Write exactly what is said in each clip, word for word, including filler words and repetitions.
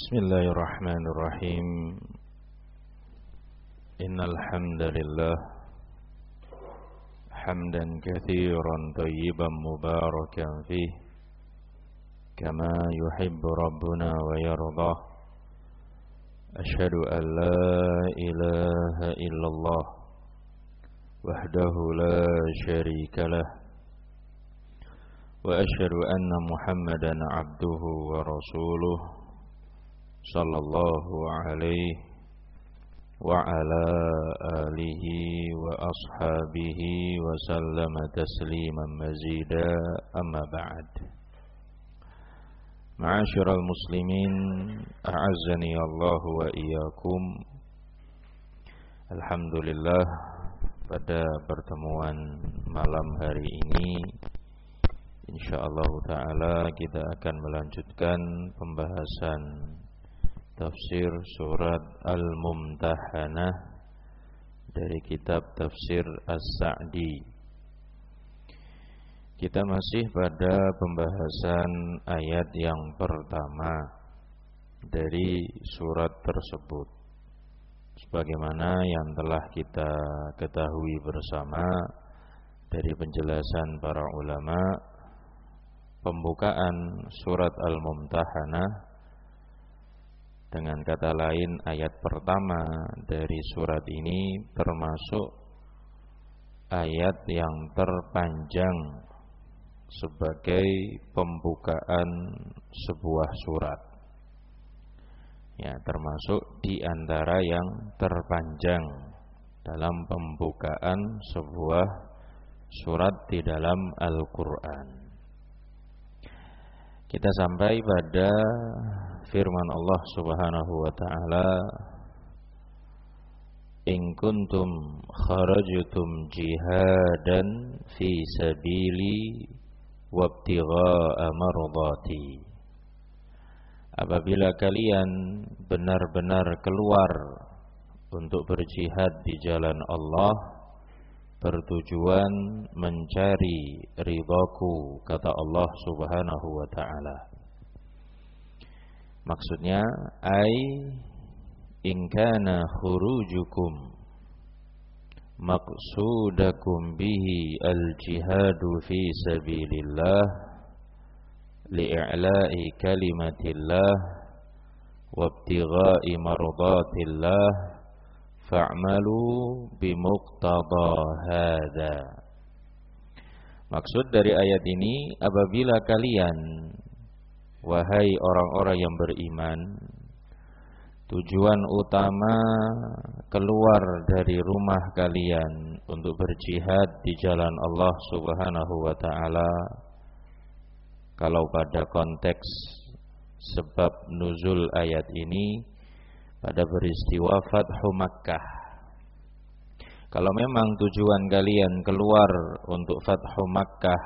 Bismillahirrahmanirrahim. Innal hamdalillah hamdan katsiran thayyiban mubarakan fih kama yuhibbu rabbuna wa yardah. Asyhadu an la ilaha illallah wahdahu la syarikalah wa asyhadu anna Muhammadan abduhu wa rasuluh sallallahu alaihi wa ala alihi wa ashabihi wa sallama tasliman mazida, amma ba'd. Ma'asyiral muslimin, a'azzani Allah wa iyyakum. Alhamdulillah, pada pertemuan malam hari ini insyaallah ta'ala kita akan melanjutkan pembahasan tafsir surat Al-Mumtahanah dari kitab Tafsir As-Sa'di. Kita masih pada pembahasan ayat yang pertama dari surat tersebut. Sebagaimana yang telah kita ketahui bersama dari penjelasan para ulama, pembukaan surat Al-Mumtahanah, dengan kata lain ayat pertama dari surat ini, termasuk ayat yang terpanjang sebagai pembukaan sebuah surat. Ya, termasuk di antara yang terpanjang dalam pembukaan sebuah surat di dalam Al-Quran. Kita sampai pada firman Allah Subhanahu wa ta'ala, in kuntum kharajtum jihadan fi sabili wabtigha'a mardati. Apabila kalian benar-benar keluar untuk berjihad di jalan Allah, bertujuan mencari ridhaku, kata Allah Subhanahu wa ta'ala. Maksudnya, ai in kana khurujukum maqsudakum bihi al-jihadu fi sabilillah li'i'la'i kalimatillah wabtigha'i mardatillah fa'malu bimuqtada hadza. Maksud dari ayat ini, apabila kalian, wahai orang-orang yang beriman, tujuan utama keluar dari rumah kalian untuk berjihad di jalan Allah Subhanahu wa ta'ala, kalau pada konteks sebab nuzul ayat ini pada peristiwa Fathu Makkah. Kalau memang tujuan kalian keluar untuk Fathu Makkah,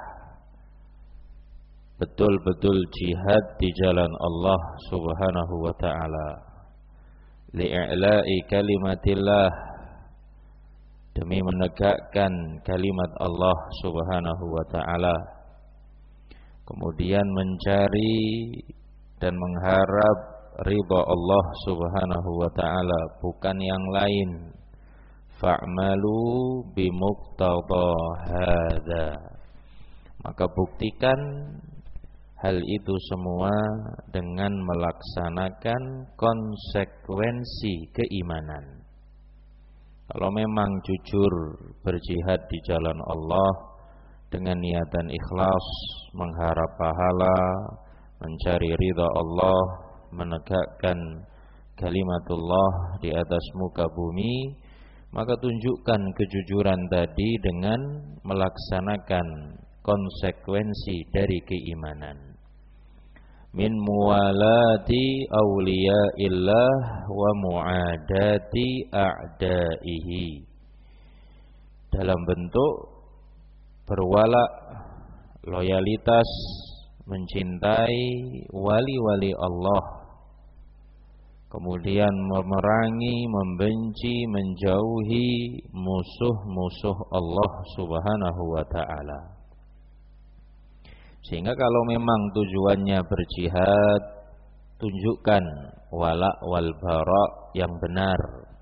betul-betul jihad di jalan Allah Subhanahu wa ta'ala, li'i'la'i kalimatillah, demi menegakkan kalimat Allah Subhanahu wa ta'ala, kemudian mencari dan mengharap ridha Allah Subhanahu wa ta'ala, bukan yang lain, fa'malu bimuqtada hadza, maka buktikan hal itu semua dengan melaksanakan konsekuensi keimanan. Kalau memang jujur berjihad di jalan Allah dengan niatan ikhlas, mengharap pahala, mencari ridha Allah, menegakkan kalimatullah di atas muka bumi, maka tunjukkan kejujuran tadi dengan melaksanakan konsekuensi dari keimanan. Min muwalati awliyaillah wa mu'adati a'daihi, dalam bentuk berwala, loyalitas, mencintai wali-wali Allah, kemudian memerangi, membenci, menjauhi musuh-musuh Allah Subhanahu wa ta'ala. Sehingga kalau memang tujuannya berjihad, tunjukkan wala wal bara yang benar.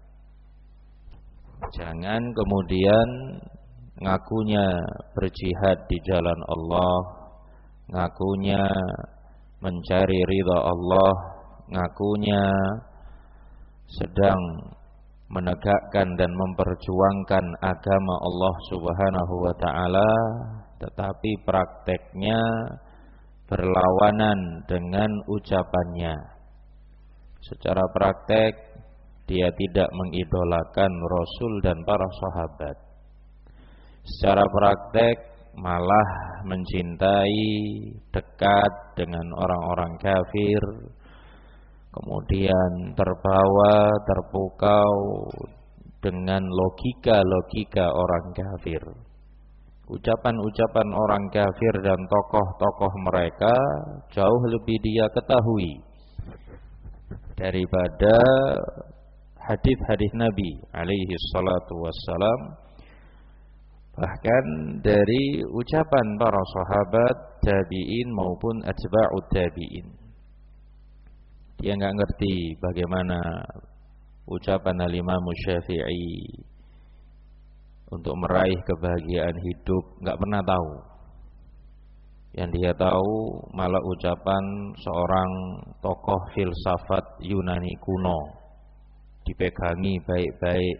Jangan kemudian ngakunya berjihad di jalan Allah, ngakunya mencari ridha Allah, ngakunya sedang menegakkan dan memperjuangkan agama Allah Subhanahu wa taala, tetapi prakteknya berlawanan dengan ucapannya. Secara praktek dia tidak mengidolakan Rasul dan para sahabat. Secara praktek malah mencintai, dekat dengan orang-orang kafir, kemudian terbawa, terpukau dengan logika-logika orang kafir. Ucapan-ucapan orang kafir dan tokoh-tokoh mereka jauh lebih dia ketahui daripada hadis-hadis Nabi alaihi salatu wassalam, bahkan dari ucapan para sahabat, tabi'in maupun atba'ut tabi'in. Dia enggak ngerti bagaimana ucapan al-Imam Syafi'i untuk meraih kebahagiaan hidup, enggak pernah tahu. Yang dia tahu malah ucapan seorang tokoh filsafat Yunani kuno, dipegangi baik-baik,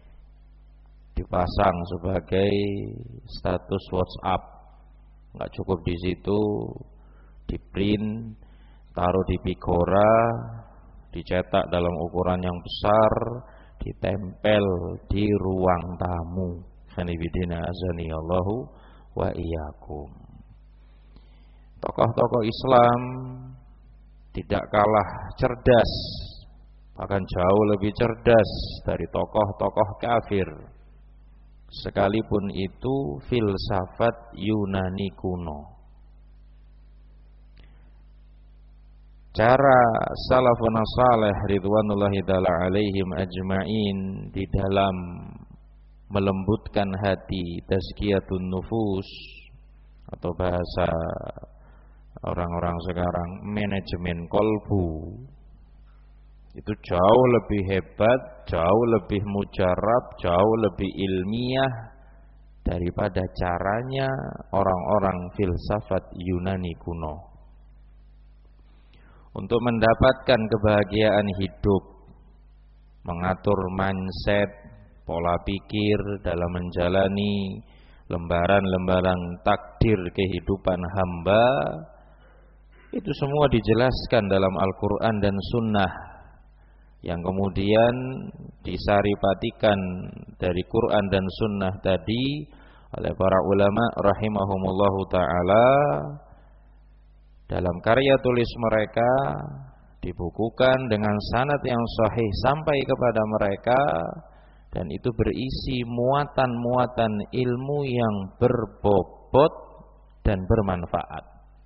dipasang sebagai status WhatsApp. Enggak cukup di situ, di print, taruh di Pigora, dicetak dalam ukuran yang besar, ditempel di ruang tamu. Sanibidina azani Allahu wa iyyakum. Tokoh-tokoh Islam tidak kalah cerdas, bahkan jauh lebih cerdas dari tokoh-tokoh kafir, sekalipun itu filsafat Yunani kuno. Cara salafun salih ridwanullahi ta'ala alaihim ajma'in di dalam melembutkan hati, tazkiyatun nufus, atau bahasa orang-orang sekarang manajemen kolbu, itu jauh lebih hebat, jauh lebih mujarab, jauh lebih ilmiah daripada caranya orang-orang filsafat Yunani kuno. Untuk mendapatkan kebahagiaan hidup, mengatur mindset, pola pikir dalam menjalani lembaran-lembaran takdir kehidupan hamba, itu semua dijelaskan dalam Al-Quran dan Sunnah, yang kemudian disaripatikan dari Quran dan Sunnah tadi oleh para ulama rahimahumullahu ta'ala dalam karya tulis mereka, dibukukan dengan sanad yang sahih sampai kepada mereka, dan itu berisi muatan-muatan ilmu yang berbobot dan bermanfaat.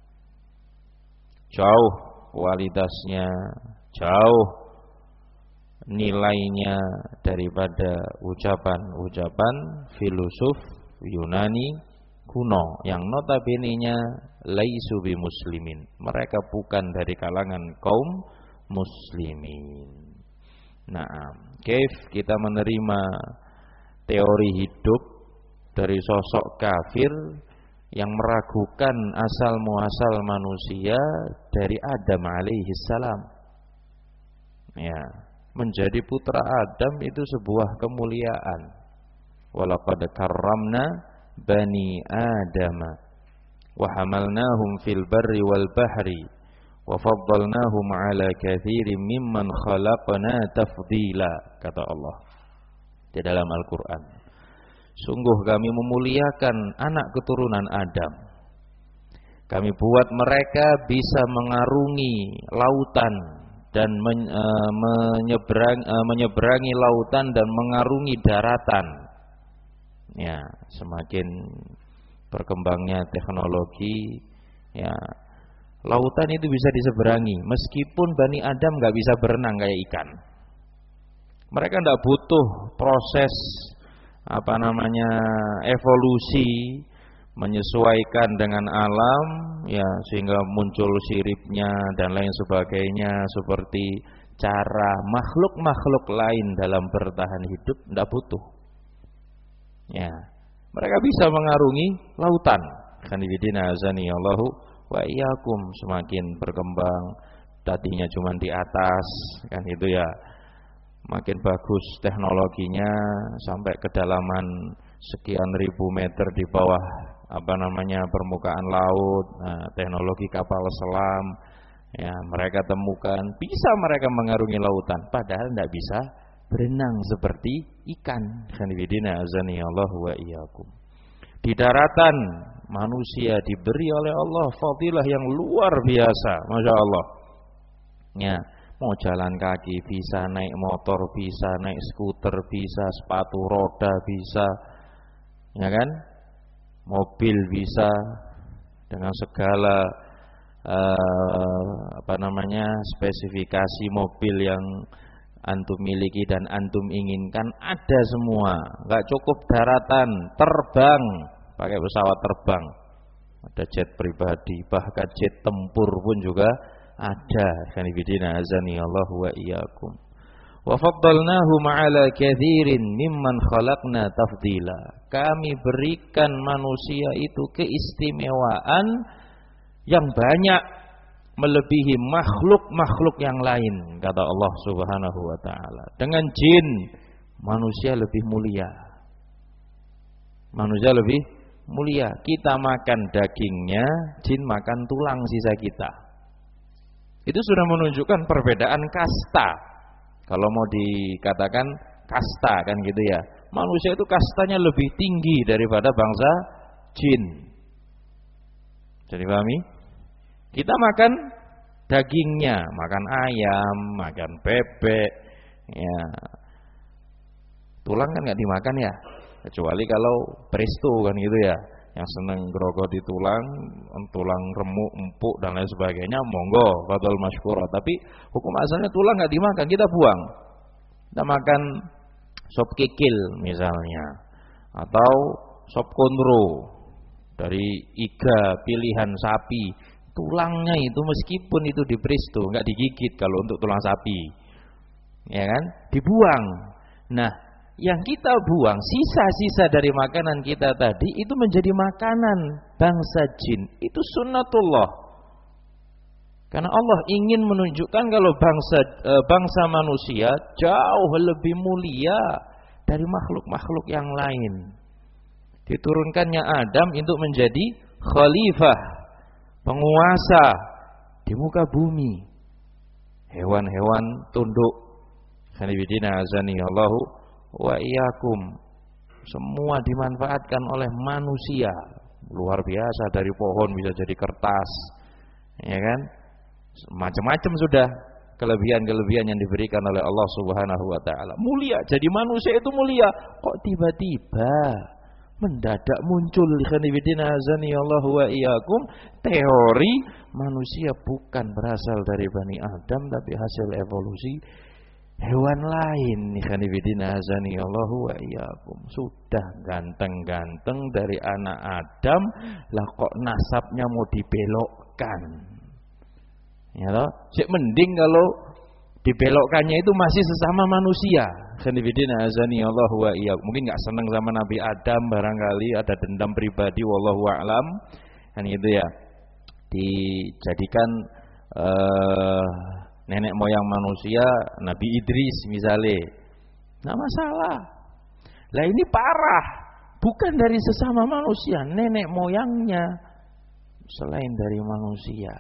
Jauh kualitasnya, jauh nilainya daripada ucapan-ucapan filosof Yunani kuno yang notabene-nya laisu bi muslimin. Mereka bukan dari kalangan kaum muslimin. Nah, kaif kita menerima teori hidup dari sosok kafir yang meragukan asal muasal manusia dari Adam alaihi salam. Ya, menjadi putra Adam itu sebuah kemuliaan. Walaqad karramna bani Adam wa hamalnahum fil barri wal bahri wa faddalnahum ala katsirin mimman khalaqna tafdila, kata Allah di dalam Al-Qur'an. Sungguh kami memuliakan anak keturunan Adam. Kami buat mereka bisa mengarungi lautan dan men, e, menyeberang, e, menyeberangi lautan dan mengarungi daratan. Ya, semakin berkembangnya teknologi, ya, lautan itu bisa diseberangi. Meskipun Bani Adam nggak bisa berenang kayak ikan. Mereka nggak butuh proses apa namanya evolusi menyesuaikan dengan alam, ya, sehingga muncul siripnya dan lain sebagainya, seperti cara makhluk-makhluk lain dalam bertahan hidup, tidak butuh. Ya, mereka bisa mengarungi lautan. Khanifidina azani Allahu wa iyyakum, semakin berkembang, tadinya cuma di atas, kan itu ya, makin bagus teknologinya sampai kedalaman sekian ribu meter di bawah apa namanya permukaan laut. Nah, teknologi kapal selam, ya, mereka temukan bisa mereka mengarungi lautan, padahal tidak bisa berenang seperti ikan. Khanifidina azani Allah wa iyyakum. Di daratan manusia diberi oleh Allah fadilah yang luar biasa, masya Allah. Ya, mau jalan kaki bisa, naik motor bisa, naik skuter bisa, sepatu roda bisa, ya kan, mobil bisa, dengan segala uh, apa namanya spesifikasi mobil yang antum miliki dan antum inginkan ada semua. Gak cukup daratan, terbang, pakai pesawat terbang, ada jet pribadi, bahkan jet tempur pun juga ada. Khanifidina azani Allah wa iyyakum. Wa faddalnahu ma'ala katsirin mimman khalaqna tafdila. Kami berikan manusia itu keistimewaan yang banyak melebihi makhluk-makhluk yang lain, kata Allah Subhanahu wa taala. Dengan jin manusia lebih mulia. Manusia lebih mulia. Kita makan dagingnya, jin makan tulang sisa kita. Itu sudah menunjukkan perbedaan kasta. Kalau mau dikatakan kasta kan gitu ya. Manusia itu kastanya lebih tinggi daripada bangsa jin. Jadi pahami? Kita makan dagingnya, makan ayam, makan bebek, ya. Tulang kan nggak dimakan ya, kecuali kalau presto kan gitu ya, yang seneng grogoti tulang, tulang remuk, empuk dan lain sebagainya, monggo, fadhal masykurah. Tapi hukum asalnya tulang nggak dimakan, kita buang. Kita makan sop kikil misalnya, atau sop konro dari iga pilihan sapi. Tulangnya itu meskipun itu di presto, nggak digigit kalau untuk tulang sapi, ya kan, dibuang. Nah, yang kita buang, sisa-sisa dari makanan kita tadi itu menjadi makanan bangsa jin. Itu sunnatullah. Karena Allah ingin menunjukkan kalau bangsa e, bangsa manusia jauh lebih mulia dari makhluk-makhluk yang lain. Diturunkannya Adam untuk menjadi khalifah, penguasa di muka bumi. Hewan-hewan tunduk. Khanifidina azani Allahu wa iyyakum. Semua dimanfaatkan oleh manusia. Luar biasa, dari pohon bisa jadi kertas, ya kan? Macam-macam sudah kelebihan-kelebihan yang diberikan oleh Allah Subhanahu wa taala. Mulia, jadi manusia itu mulia. Kok tiba-tiba mendadak muncul khanifidina azani Allah wa iyyakum teori manusia bukan berasal dari Bani Adam tapi hasil evolusi hewan lain. Khanifidina azani Allah wa iyyakum. Sudah ganteng-ganteng dari anak Adam, lah kok nasabnya mau dibelokkan, ya toh? Sik mending kalau dibelokkannya itu masih sesama manusia. Khanifidina azani Allah wa iyyakum. Mungkin enggak senang sama Nabi Adam, barangkali ada dendam pribadi, wallahu a'lam. Kan gitu ya. Dijadikan uh, nenek moyang manusia Nabi Idris misalnya. Enggak masalah. Lah ini parah. Bukan dari sesama manusia, nenek moyangnya selain dari manusia.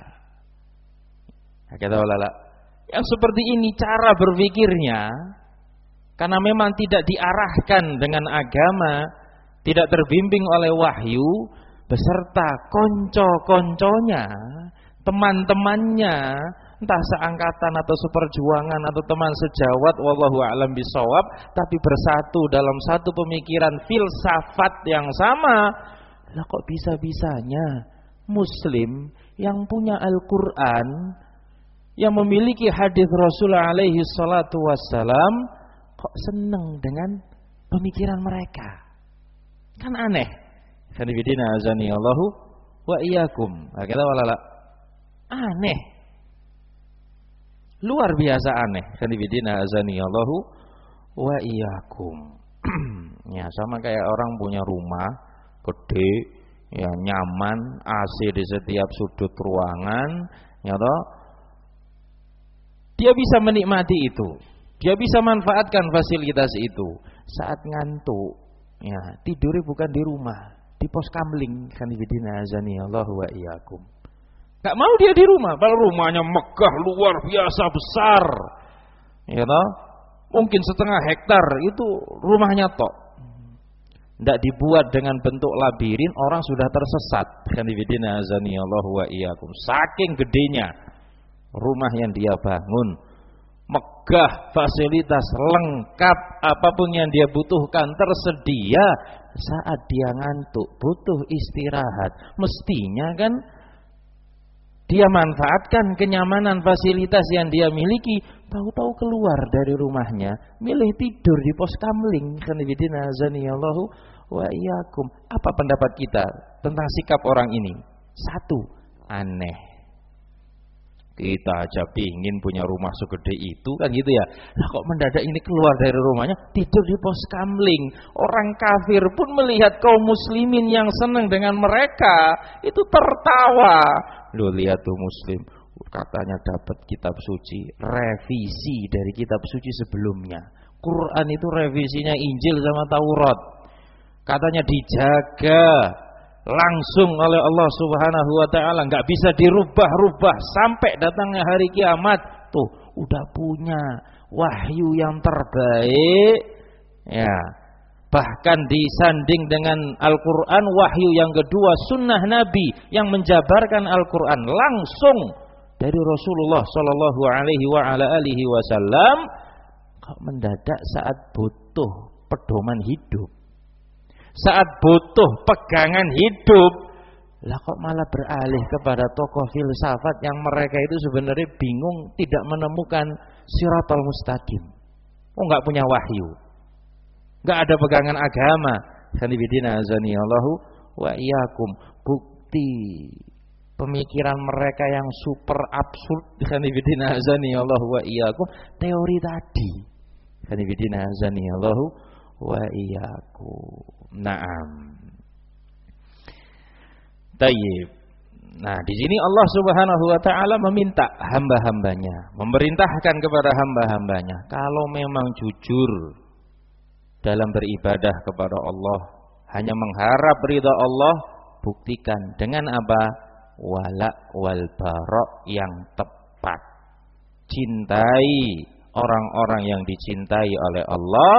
Kata ulama, yang seperti ini cara berpikirnya, karena memang tidak diarahkan dengan agama, tidak terbimbing oleh wahyu, beserta konco-konconya, teman-temannya, entah seangkatan atau seperjuangan atau teman sejawat, wallahu a'lam bishawab, tapi bersatu dalam satu pemikiran filsafat yang sama. Lah kok bisa-bisanya muslim yang punya Al-Qur'an, yang memiliki hadis Rasulullah alaihi salatu wassalam, kok seneng dengan pemikiran mereka? Kan aneh. Khanifidina azani Allahu wa iyyakum. Kata walala aneh. Luar biasa aneh. Khanifidina azani Allahu wa iyyakum. Ya, sama kayak orang punya rumah gede, ya nyaman, A C di setiap sudut ruangan, ya toh. Dia bisa menikmati itu. Dia bisa manfaatkan fasilitas itu. Saat ngantuk, ya, tidurnya bukan di rumah, di pos kamling. Khanifidina azani Allahu wa iyyakum. Gak mau dia di rumah, padahal rumahnya megah luar biasa besar. Ya toh? Mungkin setengah hektar itu rumahnya tok. Tidak dibuat dengan bentuk labirin, orang sudah tersesat. Khanifidina azani Allahu wa iyyakum. Saking gedenya rumah yang dia bangun, megah, fasilitas lengkap, apapun yang dia butuhkan tersedia. Saat dia ngantuk, butuh istirahat, mestinya kan dia manfaatkan kenyamanan fasilitas yang dia miliki. Tahu-tahu keluar dari rumahnya, milih tidur di pos kamling. Khanifidina azani Allahu wa iyyakum. Apa pendapat kita tentang sikap orang ini? Satu, aneh. Kita aja pingin punya rumah segede itu, kan gitu ya. Nah, kok mendadak ini keluar dari rumahnya tidur di pos kamling. Orang kafir pun melihat kaum muslimin yang senang dengan mereka itu tertawa. Loh, lihat tuh muslim, katanya dapat kitab suci, revisi dari kitab suci sebelumnya. Quran itu revisinya Injil sama Taurat. Katanya dijaga langsung oleh Allah Subhanahu wa taala, enggak bisa dirubah-rubah sampai datangnya hari kiamat. Tuh, udah punya wahyu yang terbaik. Ya. Bahkan disanding dengan Al-Qur'an, wahyu yang kedua sunnah Nabi yang menjabarkan Al-Qur'an langsung dari Rasulullah sallallahu alaihi wa ala alihi wasallam. Kok mendadak saat butuh pedoman hidup, saat butuh pegangan hidup, lah kok malah beralih kepada tokoh filsafat yang mereka itu sebenarnya bingung, tidak menemukan siratal mustaqim. Oh, enggak punya wahyu, enggak ada pegangan agama. Khanifidina azani Allahu wa iyyakum. Bukti pemikiran mereka yang super absurd. Khanifidina azani Allahu wa iyyakum. Teori tadi. Khanifidina azani Allahu wa iyyakum. Naam. Tayyib. Nah, di sini Allah Subhanahu wa taala meminta hamba-hambanya, memerintahkan kepada hamba-hambanya, kalau memang jujur dalam beribadah kepada Allah, hanya mengharap ridha Allah, buktikan dengan apa? Wala wal bara yang tepat. Cintai orang-orang yang dicintai oleh Allah,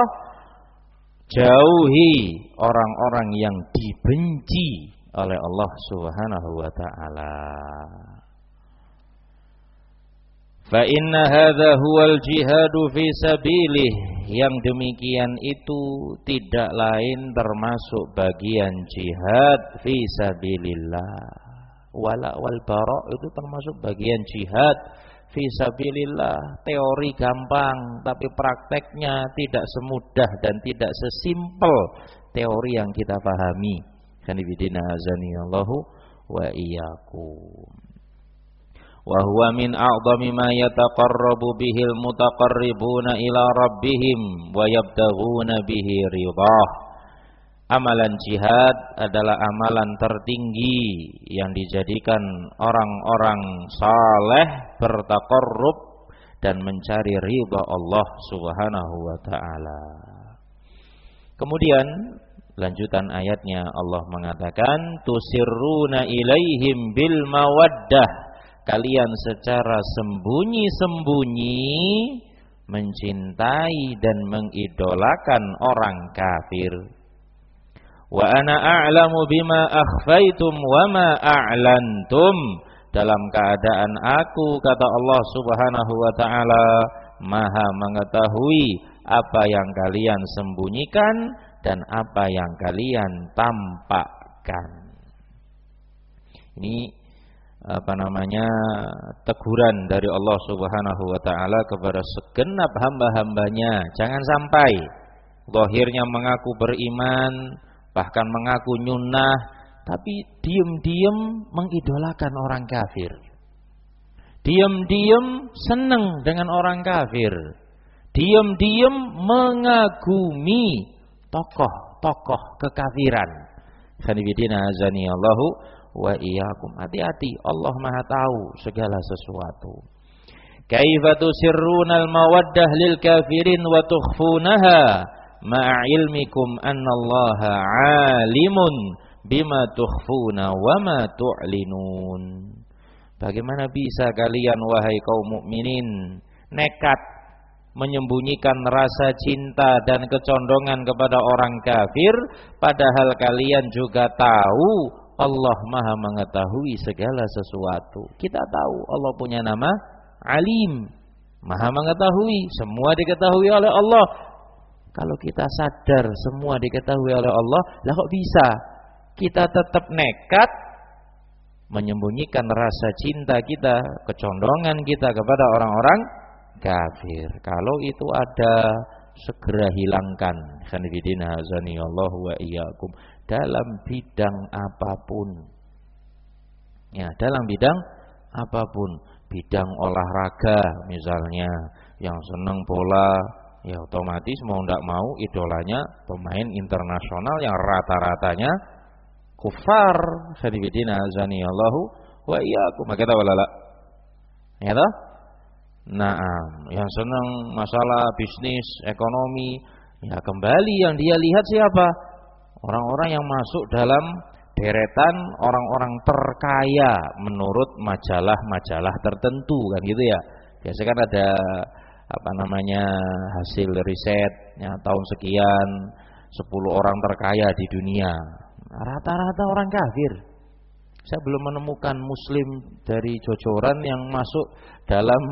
jauhi orang-orang yang dibenci oleh Allah Subhanahu wa taala. Fa inna hadza huwal jihadu fi sabilih. Yang demikian itu tidak lain termasuk bagian jihad fi sabilillah. Wala wal bara itu termasuk bagian jihad fi sabilillah. Teori gampang, tapi prakteknya tidak semudah dan tidak sesimpel teori yang kita pahami. Khanifidina azani Allahu wa iyyakum. Wa huwa min a'dhami ma yataqarrabu bihil mutaqarribuna ila rabbihim wa yabtaghuna bihi ridhah. Amalan jihad adalah amalan tertinggi yang dijadikan orang-orang saleh bertaqarrub dan mencari ridha Allah Subhanahu wa taala. Kemudian lanjutan ayatnya Allah mengatakan tusirruna ilaihim bil mawaddah. Kalian secara sembunyi-sembunyi mencintai dan mengidolakan orang kafir. Wa ana a'lamu bima akhfaitum wa ma a'lantum. Dalam keadaan aku, kata Allah Subhanahu wa taala, Maha mengetahui apa yang kalian sembunyikan dan apa yang kalian tampakkan. Ini apa namanya teguran dari Allah Subhanahu wa taala kepada segenap hamba-hambanya. Jangan sampai zahirnya mengaku beriman, bahkan mengaku nyunnah, tapi diam-diam mengidolakan orang kafir. Diam-diam senang dengan orang kafir. Diam-diam mengagumi tokoh-tokoh kekafiran. Khanifidina azani Allahu wa iyyakum. Hati-hati, Allah Maha tahu segala sesuatu. Kaifa tusirruna al-mawaddah lil kafirin wa tukhfunaha ma'a ilmikum annallaha 'alimun bima tukhfuna wa ma tu'linun. Bagaimana bisa kalian wahai kaum mukminin nekat menyembunyikan rasa cinta dan kecondongan kepada orang kafir, padahal kalian juga tahu Allah Maha mengetahui segala sesuatu. Kita tahu Allah punya nama Alim, Maha mengetahui, semua diketahui oleh Allah. Kalau kita sadar semua diketahui oleh Allah, lah kok bisa kita tetap nekat menyembunyikan rasa cinta kita, kecondongan kita kepada orang-orang kafir? Kalau itu ada, segera hilangkan. Khanifidina azani Allah wa iyyakum. Dalam bidang apapun, ya, dalam bidang apapun, bidang olahraga misalnya, yang senang bola, ya otomatis mau tidak mau idolanya pemain internasional yang rata-ratanya kufar. Khanifidina azani Allah wa iyyakum. Kita walala, ya toh? Naam, yang senang masalah bisnis, ekonomi, ya kembali yang dia lihat siapa? Orang-orang yang masuk dalam deretan orang-orang terkaya menurut majalah-majalah tertentu, kan gitu ya. Biasanya kan ada apa namanya hasil riset ya, tahun sekian sepuluh orang terkaya di dunia. Rata-rata orang kafir. Saya belum menemukan muslim dari jojoran yang masuk dalam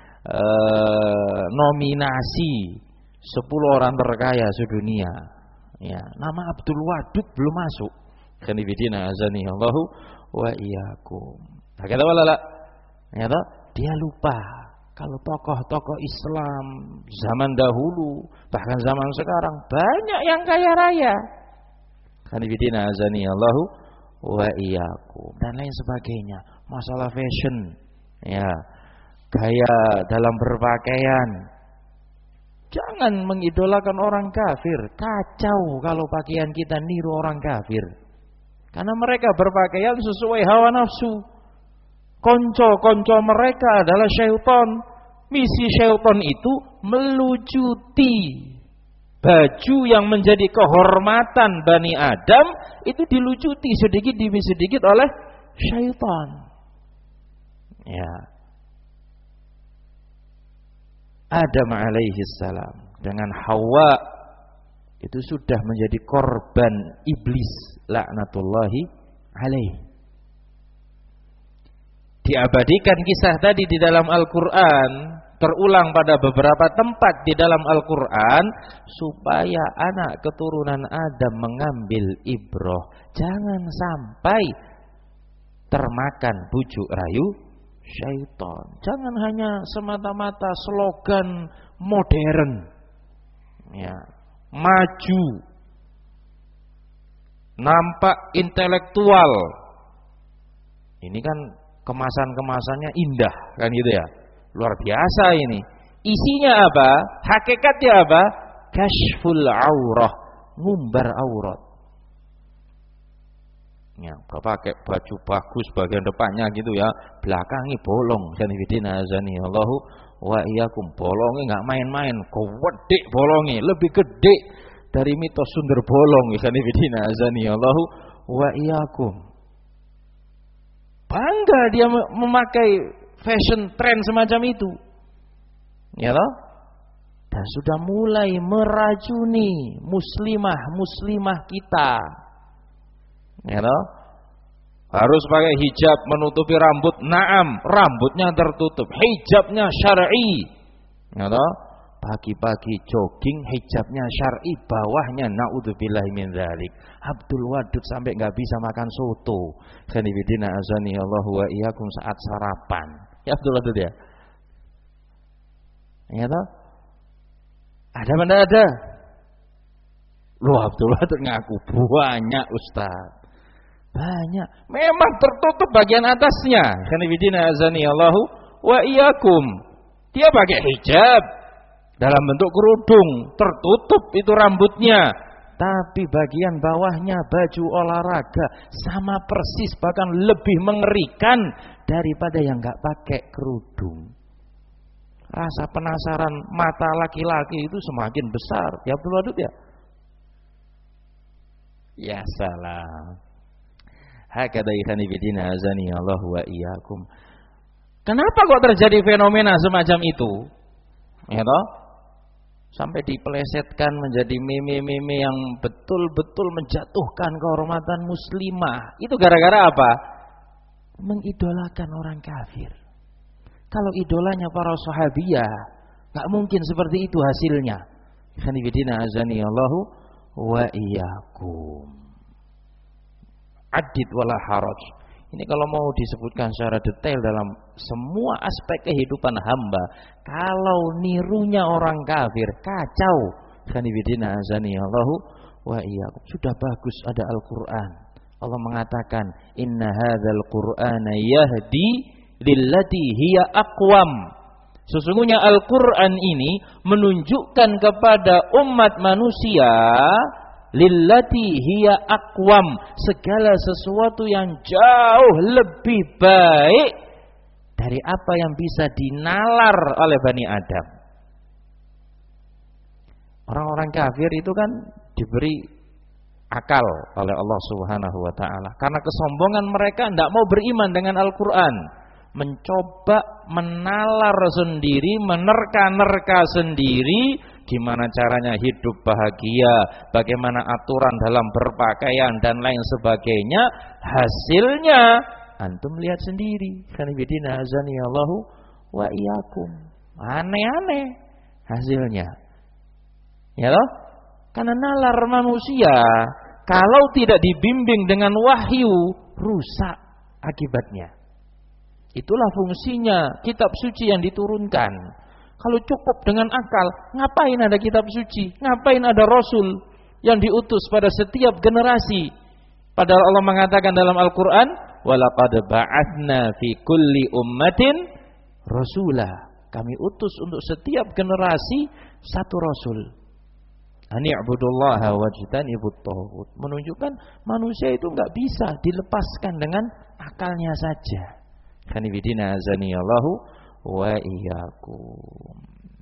eh, nominasi sepuluh orang terkaya sedunia. Ya, nama Abdul Wadud belum masuk. Khanifidina azani Allahu wa iyyakum. Nah, kata walala, ya toh, dia lupa kalau tokoh-tokoh Islam zaman dahulu, bahkan zaman sekarang banyak yang kaya raya. Khanifidina azani Allahu wa iyyakum, dan lain sebagainya. Masalah fashion, ya, gaya dalam berpakaian. Jangan mengidolakan orang kafir. Kacau kalau pakaian kita niru orang kafir. Karena mereka berpakaian sesuai hawa nafsu. Konco-konco mereka adalah syaitan. Misi syaitan itu melucuti baju yang menjadi kehormatan Bani Adam, itu dilucuti sedikit demi sedikit oleh syaitan. Ya. Adam alaihi salam dengan Hawa itu sudah menjadi korban iblis laknatullahi alaihi. Diabadikan kisah tadi di dalam Al-Quran, terulang pada beberapa tempat di dalam Al-Quran, supaya anak keturunan Adam mengambil ibrah. Jangan sampai termakan bujuk rayu syaitan. Jangan hanya semata-mata slogan modern, ya, maju, nampak intelektual. Ini kan kemasan-kemasannya indah, kan gitu ya, luar biasa ini. Isinya apa? Hakikatnya apa? Kashful aurah, ngumbar aurat. Ya, pakai baju bagus bagian depannya gitu ya, belakangnya bolong. Khanifidina azani Allahu wa iyyakum. Bolongnya enggak main-main, gede bolongnya, lebih gede dari mitos sundel bolong. Khanifidina azani Allahu wa iyyakum. Bangga dia memakai fashion trend semacam itu. Ya toh? Dan sudah mulai meracuni muslimah-muslimah kita. Ya toh? Harus pakai hijab menutupi rambut. Naam, rambutnya tertutup, hijabnya syar'i. Ya toh? Pagi-pagi jogging, hijabnya syar'i, bawahnya naudzubillahi min dzalik. Abdul Wadud sampai enggak bisa makan soto. Khanifidina azani Allahu wa iyyakum saat sarapan. Ya Abdul Wadud ya. Ya toh? Ada mana ada? Loh, Abdul Wadud ngaku banyak Ustaz. Banyak. Memang tertutup bagian atasnya. Khanifidina azani Allahu wa iyyakum. Dia pakai hijab dalam bentuk kerudung, tertutup itu rambutnya. Tapi bagian bawahnya baju olahraga sama persis, bahkan lebih mengerikan daripada yang enggak pakai kerudung. Rasa penasaran mata laki-laki itu semakin besar. Ya Abdul Wadud ya? Ya salam. Hakada ikhani bidina azani Allah wa iyyakum. Kenapa kok terjadi fenomena semacam itu? Ya toh? Sampai dipelesetkan menjadi meme-meme yang betul-betul menjatuhkan kehormatan muslimah. Itu gara-gara apa? Mengidolakan orang kafir. Kalau idolanya para sahabiyah, enggak mungkin seperti itu hasilnya. Ikhani bidina azani Allahu wa iyyakum. Adid wala haraj. Ini kalau mau disebutkan secara detail dalam semua aspek kehidupan hamba, kalau nirunya orang kafir kacau. Khanibidina azani Allahu wa iyyakum. Sudah bagus ada Al-Qur'an. Allah mengatakan, "Inna hadzal Qur'ana yahdi lillati hiya aqwam." Sesungguhnya Al-Qur'an ini menunjukkan kepada umat manusia lillati hiya aqwam, segala sesuatu yang jauh lebih baik dari apa yang bisa dinalar oleh Bani Adam. Orang-orang kafir itu kan diberi akal oleh Allah Subhanahu wa taala. Karena kesombongan mereka tidak mau beriman dengan Al-Qur'an, mencoba menalar sendiri, menerka-nerka sendiri gimana caranya hidup bahagia, bagaimana aturan dalam berpakaian dan lain sebagainya. Hasilnya antum lihat sendiri. Khanifidina azani Allahu wa iyyakum. Aneh-aneh hasilnya. Ya loh? Karena nalar manusia kalau tidak dibimbing dengan wahyu, rusak akibatnya. Itulah fungsinya kitab suci yang diturunkan. Kalau cukup dengan akal, ngapain ada kitab suci? Ngapain ada rasul yang diutus pada setiap generasi? Padahal Allah mengatakan dalam Al-Qur'an, "Walaqad ba'atsna fi kulli ummatin rasulah." Kami utus untuk setiap generasi satu rasul. Ani'budullaha wajtanibut taghut. Menunjukkan manusia itu enggak bisa dilepaskan dengan akalnya saja. Khanifidina azani Allahu wa iyyakum.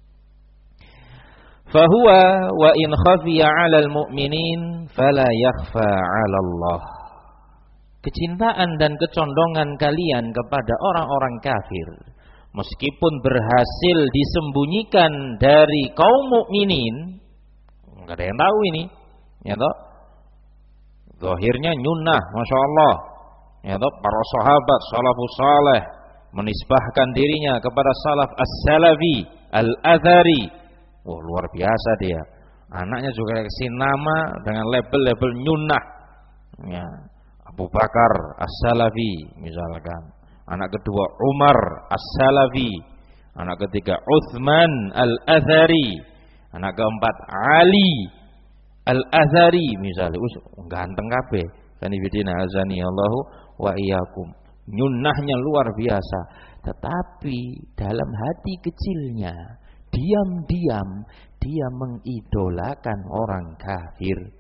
Fahuwa wa in khafiya 'alal mu'minin fala yakhfa 'ala Allah. Kecintaan dan kecondongan kalian kepada orang-orang kafir, meskipun berhasil disembunyikan dari kaum mukminin, enggak ada yang tahu ini, ya toh. Zahirnya nyunnah, Masya Allah, ya toh, para sahabat salafus saleh menisbahkan dirinya kepada salaf as-salafi al-athari. Wah, luar biasa dia. Anaknya juga kasih nama dengan label-label nyunnah. Ya, Abu Bakar as-salafi misalkan. Anak kedua Umar as-salafi. Anak ketiga Utsman al-athari. Anak keempat Ali al-athari misalnya. Us, ganteng kabeh. Kanibidina azani Allahu wa iyyakum. Nyunnahnya luar biasa, tetapi dalam hati kecilnya diam-diam dia mengidolakan orang kafir.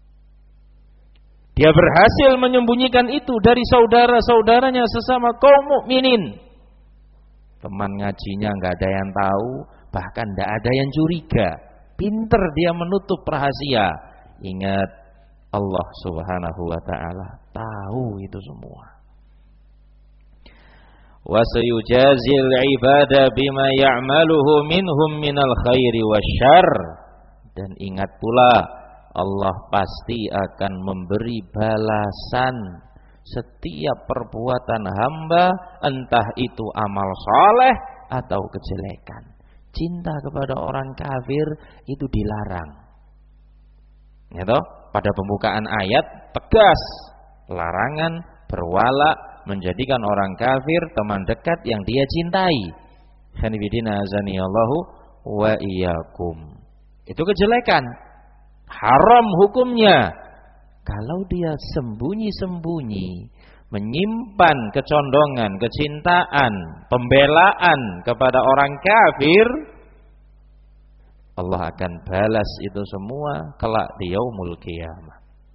Dia berhasil menyembunyikan itu dari saudara-saudaranya sesama kaum mukminin. Teman ngajinya nggak ada yang tahu, bahkan nggak ada yang curiga. Pinter dia menutup rahasia. Ingat, Allah Subhanahu wa taala tahu itu semua. Wa sayujazil ibada bima ya'maluhu minhum minal khairi wasyarr. Dan ingat pula, Allah pasti akan memberi balasan setiap perbuatan hamba, entah itu amal soleh atau kejelekan. Cinta kepada orang kafir itu dilarang. Ya toh? Pada pembukaan ayat tegas larangan berwala menjadikan orang kafir teman dekat yang dia cintai. Khanifidina azani Allahu wa iyyakum. Itu kejelekan. haram hukumnya. Kalau dia sembunyi-sembunyi menyimpan kecondongan, kecintaan, pembelaan kepada orang kafir, Allah akan balas itu semua kelak di yaumul qiyamah.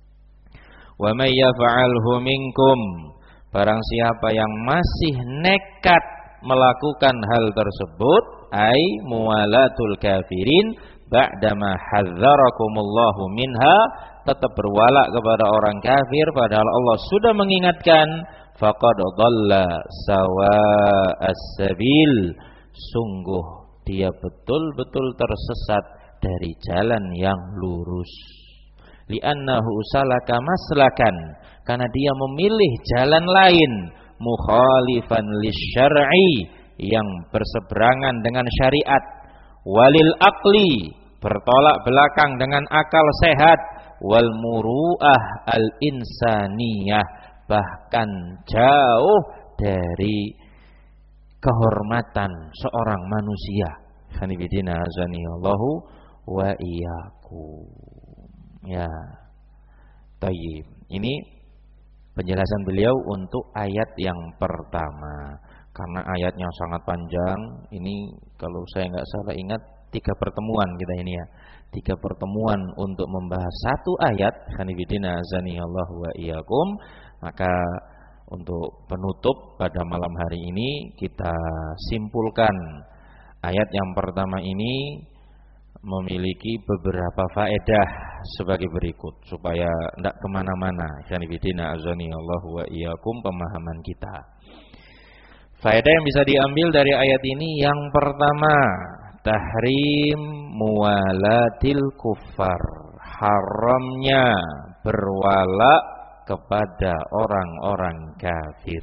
Wa may yaf'alhu minkum, barang siapa yang masih nekat melakukan hal tersebut, ai muwalatul kafirin ba'dama hadzarakumullahu minha, tetap berwala kepada orang kafir padahal Allah sudah mengingatkan, faqad dhalla sawa'as sabil, sungguh dia betul-betul tersesat dari jalan yang lurus. Li'annahu salaka maslakan, karena dia memilih jalan lain, mukhalifan lisyar'i, yang berseberangan dengan syariat, walil aqli, bertolak belakang dengan akal sehat, wal muru'ah al insaniyah, bahkan jauh dari kehormatan seorang manusia. Hanifidina azanillahu wa iyyakum. Ya. Tayyib. Ini penjelasan beliau untuk ayat yang pertama. Karena ayatnya sangat panjang, ini kalau saya nggak salah ingat tiga pertemuan kita ini ya. Tiga pertemuan untuk membahas satu ayat. Hanifidina azanillahu wa iyyakum. Maka untuk penutup pada malam hari ini kita simpulkan ayat yang pertama ini memiliki beberapa faedah sebagai berikut supaya tidak kemana-mana. Hanifidina azanillahu wa iyyakum pemahaman kita. Faedah yang bisa diambil dari ayat ini yang pertama, tahrim muwalatil kuffar, haramnya berwala kepada orang-orang kafir.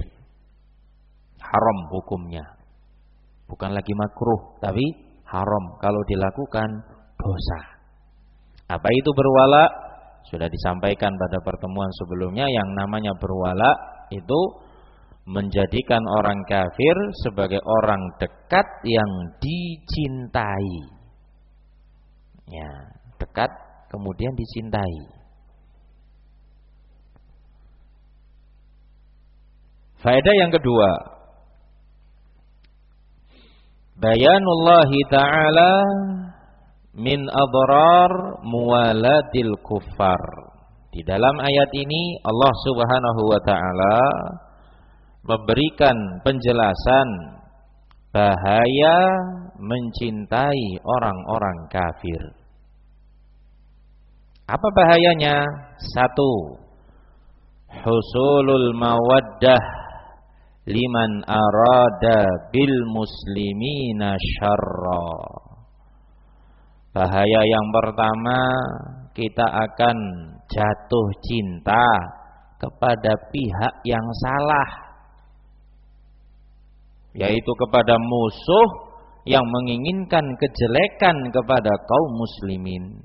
Haram hukumnya. Bukan lagi makruh, tapi haram. Kalau dilakukan dosa. Apa itu berwala? Sudah disampaikan pada pertemuan sebelumnya, yang namanya berwala itu menjadikan orang kafir sebagai orang dekat yang dicintai. Ya, dekat kemudian dicintai. Faedah yang kedua, bayanullahi ta'ala min adrar muwalatil kuffar. Di dalam ayat ini Allah Subhanahu wa ta'ala memberikan penjelasan bahaya mencintai orang-orang kafir. Apa bahayanya? Satu, husulul mawaddah liman arada bil muslimina syarra. Bahaya yang pertama, kita akan jatuh cinta kepada pihak yang salah, yaitu kepada musuh yang menginginkan kejelekan kepada kaum muslimin.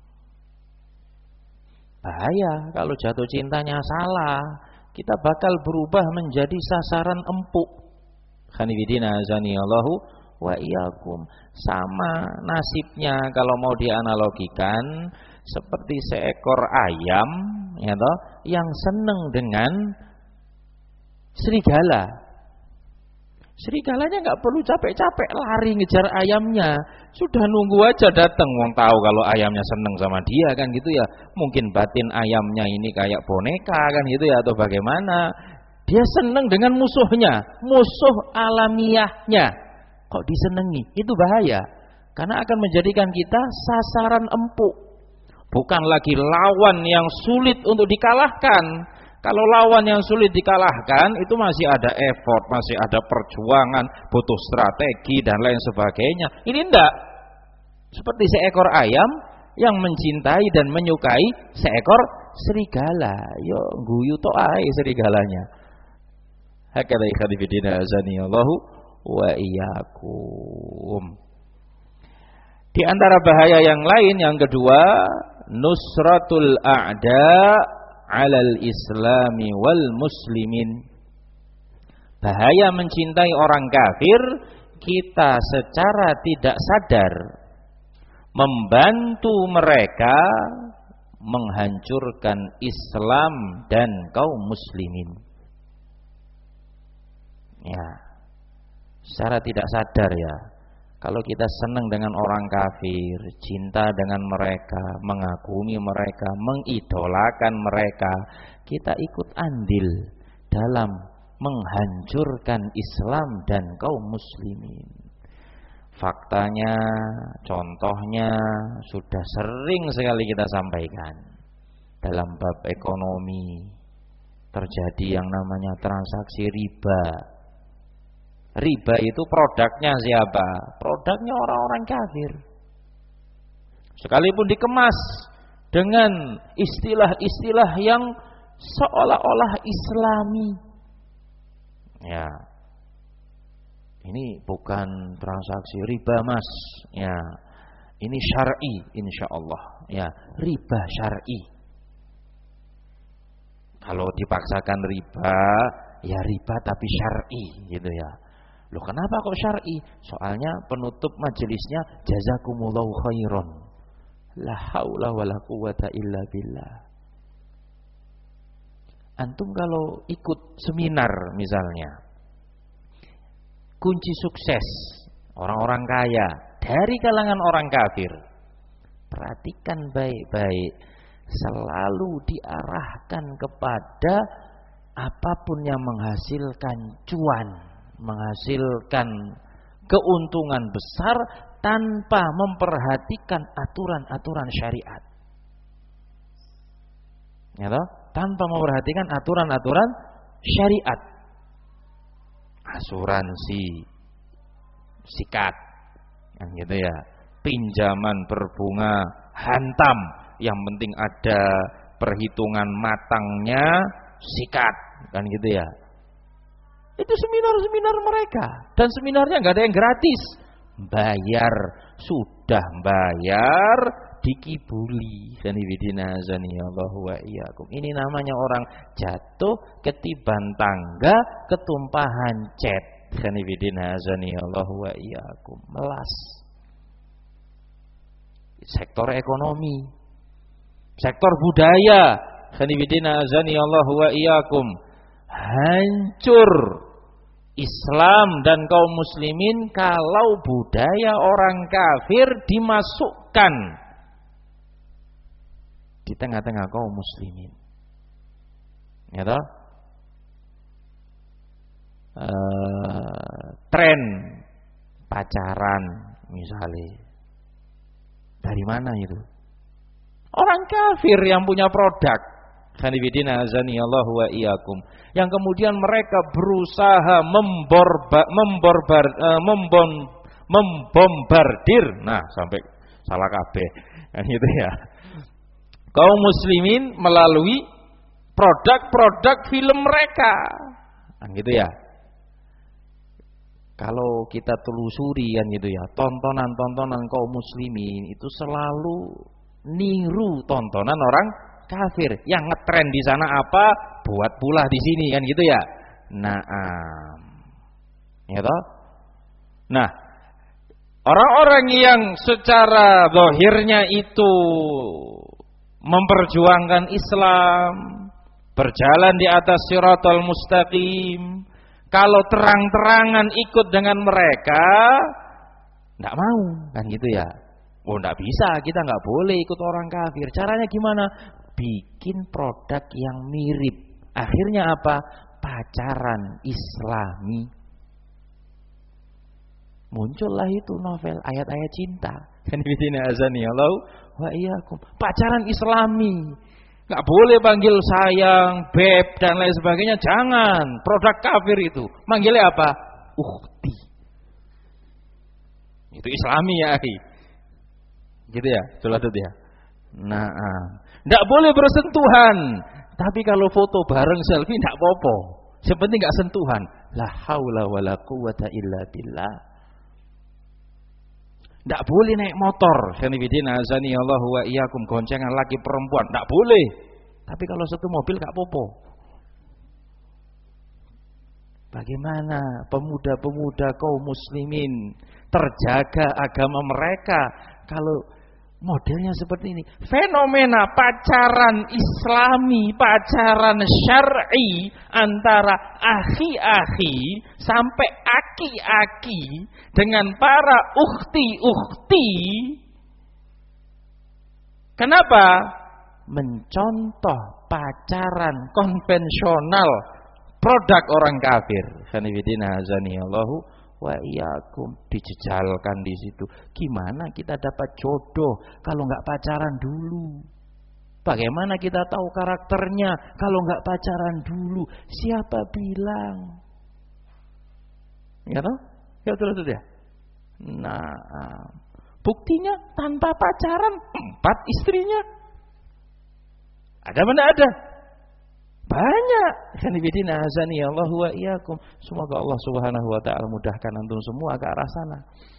Bahaya kalau jatuh cintanya salah, kita bakal berubah menjadi sasaran empuk. Hanifidina azanillahu wa iyyakum. Sama nasibnya kalau mau dianalogikan seperti seekor ayam ya toh, yang seneng dengan serigala. Serigalanya nggak perlu capek-capek lari ngejar ayamnya, sudah nunggu aja datang. Wong tahu kalau ayamnya seneng sama dia kan gitu ya. Mungkin batin ayamnya ini kayak boneka kan gitu ya, atau bagaimana? Dia seneng dengan musuhnya, musuh alamiahnya. Kok disenengi? Itu bahaya. Karena akan menjadikan kita sasaran empuk. Bukan lagi lawan yang sulit untuk dikalahkan. Kalau lawan yang sulit dikalahkan itu masih ada effort, masih ada perjuangan, butuh strategi dan lain sebagainya. Ini enggak. Seperti seekor ayam yang mencintai dan menyukai seekor serigala. Yo guyu tok ae serigalanya. Hakadha ikhadifidina azanillahu wa iyyakum. Di antara bahaya yang lain yang kedua, nusratul a'da 'alal islami wal muslimin. Bahaya mencintai orang kafir, kita secara tidak sadar membantu mereka menghancurkan Islam dan kaum muslimin. Ya, secara tidak sadar ya, kalau kita senang dengan orang kafir, cinta dengan mereka, mengagumi mereka, mengidolakan mereka, kita ikut andil dalam menghancurkan Islam dan kaum muslimin. Faktanya, contohnya sudah sering sekali kita sampaikan. Dalam bab ekonomi terjadi yang namanya transaksi riba. Riba itu produknya siapa? Produknya orang-orang kafir. Sekalipun dikemas dengan istilah-istilah yang seolah-olah Islami. Ya, ini bukan transaksi riba mas. Ya, ini syar'i insya Allah. Ya, riba syar'i. Kalau dipaksakan riba, ya riba tapi syar'i, gitu ya. Loh kenapa kok syar'i? Soalnya penutup majelisnya jazakumullahu khairan. La haula wala quwata illa billah. Antum kalau ikut seminar misalnya, kunci sukses orang-orang kaya dari kalangan orang kafir, perhatikan baik-baik, selalu diarahkan kepada apapun yang menghasilkan cuan, menghasilkan keuntungan besar tanpa memperhatikan aturan-aturan syariat. Ya toh? Tanpa memperhatikan aturan-aturan syariat. Asuransi, sikat, yang gitu ya. Pinjaman berbunga, hantam, yang penting ada perhitungan matangnya, sikat, kan gitu ya. Itu seminar-seminar mereka, dan seminarnya nggak ada yang gratis, bayar, sudah bayar, dikibuli. Ini namanya orang jatuh ketiban tangga, ketumpahan cat. Melas. Sektor ekonomi, sektor budaya, hancur Islam dan kaum muslimin kalau budaya orang kafir dimasukkan di tengah-tengah kaum muslimin. Ya toh? E, tren pacaran misalnya. Dari mana itu? Orang kafir yang punya produk. Khanifidina azani Allah wa iyyakum. Yang kemudian mereka berusaha memborba, memborbar, uh, membom, membombardir. Nah, sampai salah kabeh. Kan gitu ya. Kaum muslimin melalui produk-produk film mereka. Kan gitu ya. Kalau kita telusuri kan gitu ya, tontonan-tontonan kaum muslimin itu selalu niru tontonan orang kafir. Yang ngetren di sana apa, buat pula di sini kan gitu ya. Naam. Ya toh? Nah, orang-orang yang secara zahirnya itu memperjuangkan Islam, berjalan di atas shiratal mustaqim, kalau terang-terangan ikut dengan mereka, enggak mau, kan gitu ya. Oh, enggak bisa, kita enggak boleh ikut orang kafir. Caranya gimana? Bikin produk yang mirip. Akhirnya apa? Pacaran Islami. Muncullah itu novel ayat-ayat cinta. Kan bidina azani Allah wa iyyakum. Pacaran Islami. Enggak boleh panggil sayang, beb dan lain sebagainya, jangan. Produk kafir itu. Manggilnya apa? Ukhti. Itu Islami ya, akhi. Gitu ya, coba tuh dia. Nah, enggak boleh bersentuhan. Tapi kalau foto bareng selfie enggak apa-apa. Yang penting enggak sentuhan. La haula wala quwata illa billah. Enggak boleh naik motor. Khanifidina azani Allah wa iyyakum, goncengan laki perempuan, enggak boleh. Tapi kalau satu mobil enggak apa-apa. Bagaimana pemuda-pemuda kaum muslimin terjaga agama mereka kalau Modelnya seperti ini. Fenomena pacaran Islami, pacaran syar'i antara akhi-akhi sampai aki-aki dengan para ukhti-ukhti. Kenapa? Mencontoh pacaran konvensional produk orang kafir. Khanifidina azanillahu wa iyyakum, dijejalkan di situ. Gimana kita dapat jodoh kalau nggak pacaran dulu? Bagaimana kita tahu karakternya kalau nggak pacaran dulu? Siapa bilang? Ya toh? Ya betul ya. Nah, buktinya tanpa pacaran empat istrinya. Ada mana ada? Banyak. Khanifidina azani Allah wa iyyakum. Semoga Allah Subhanahu wa taala mudahkan antum semua ke arah sana.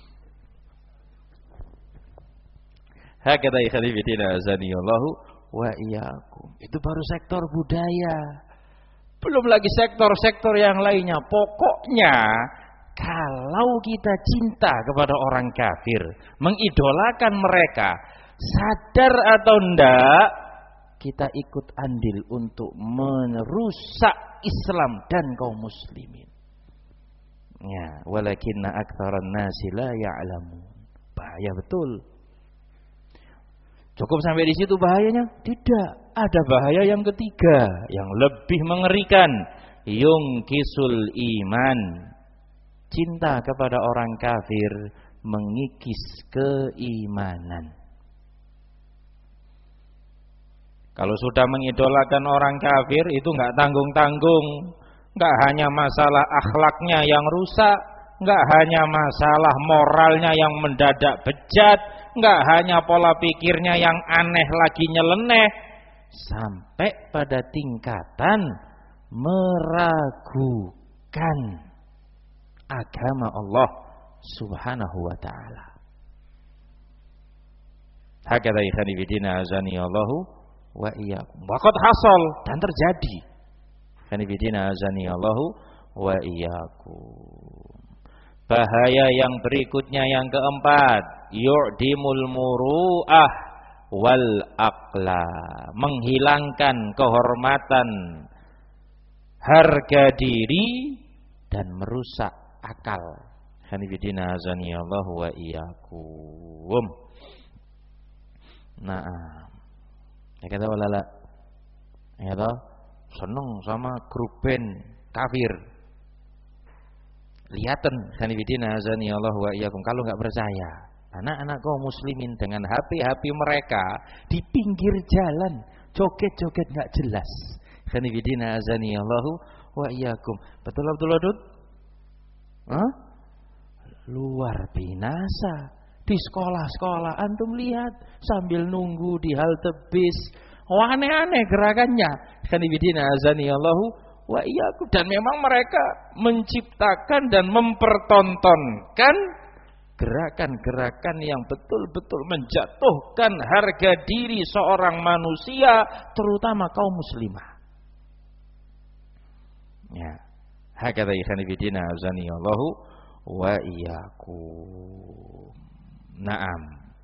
Hakata khanifidina azani Allah wa iyyakum. Itu baru sektor budaya. Belum lagi sektor-sektor yang lainnya. Pokoknya kalau kita cinta kepada orang kafir, mengidolakan mereka, sadar atau enggak, kita ikut andil untuk merusak Islam dan kaum muslimin. Ya, walakinna aktsaran nasi la ya'lamun. Bahaya betul. Cukup sampai di situ bahayanya? Tidak. Ada bahaya yang ketiga yang lebih mengerikan. Yungkisul iman. Cinta kepada orang kafir mengikis keimanan. Kalau sudah mengidolakan orang kafir itu enggak tanggung-tanggung. Enggak hanya masalah akhlaknya yang rusak, enggak hanya masalah moralnya yang mendadak bejat, enggak hanya pola pikirnya yang aneh lagi nyeleneh, sampai pada tingkatan meragukan agama Allah Subhanahu wa taala. Hakadha ikhwani fillah azani Allahu wa iyyakum. Waqad hasal, dan terjadi. Khanifidina azani Allahu wa iyyakum. Bahaya yang berikutnya yang keempat, yu'dimul muru'ah wal aqla, menghilangkan kehormatan, harga diri dan merusak akal. Khanifidina azani Allahu wa iyyakum. Nah, ya kata walala, ya toh, seneng sama grup band kafir. Lihatan, khanifidina azani Allah wa iyyakum, kalau nggak percaya, anak-anak kaum muslimin dengan H P-H P mereka di pinggir jalan joget-joget nggak jelas. Khanifidina azani Allah wa iyyakum. Betul betul betul? Hah? Luar binasa. Di sekolah-sekolah antum lihat sambil nunggu di halte bis, wah aneh-aneh gerakannya. Khanifidina azani Allahu wa iyyakum. Dan memang mereka menciptakan dan mempertontonkan gerakan-gerakan yang betul-betul menjatuhkan harga diri seorang manusia, terutama kaum muslimah. Ya, hakadha khanifidina azani Allahu wa iyyakum. Naam.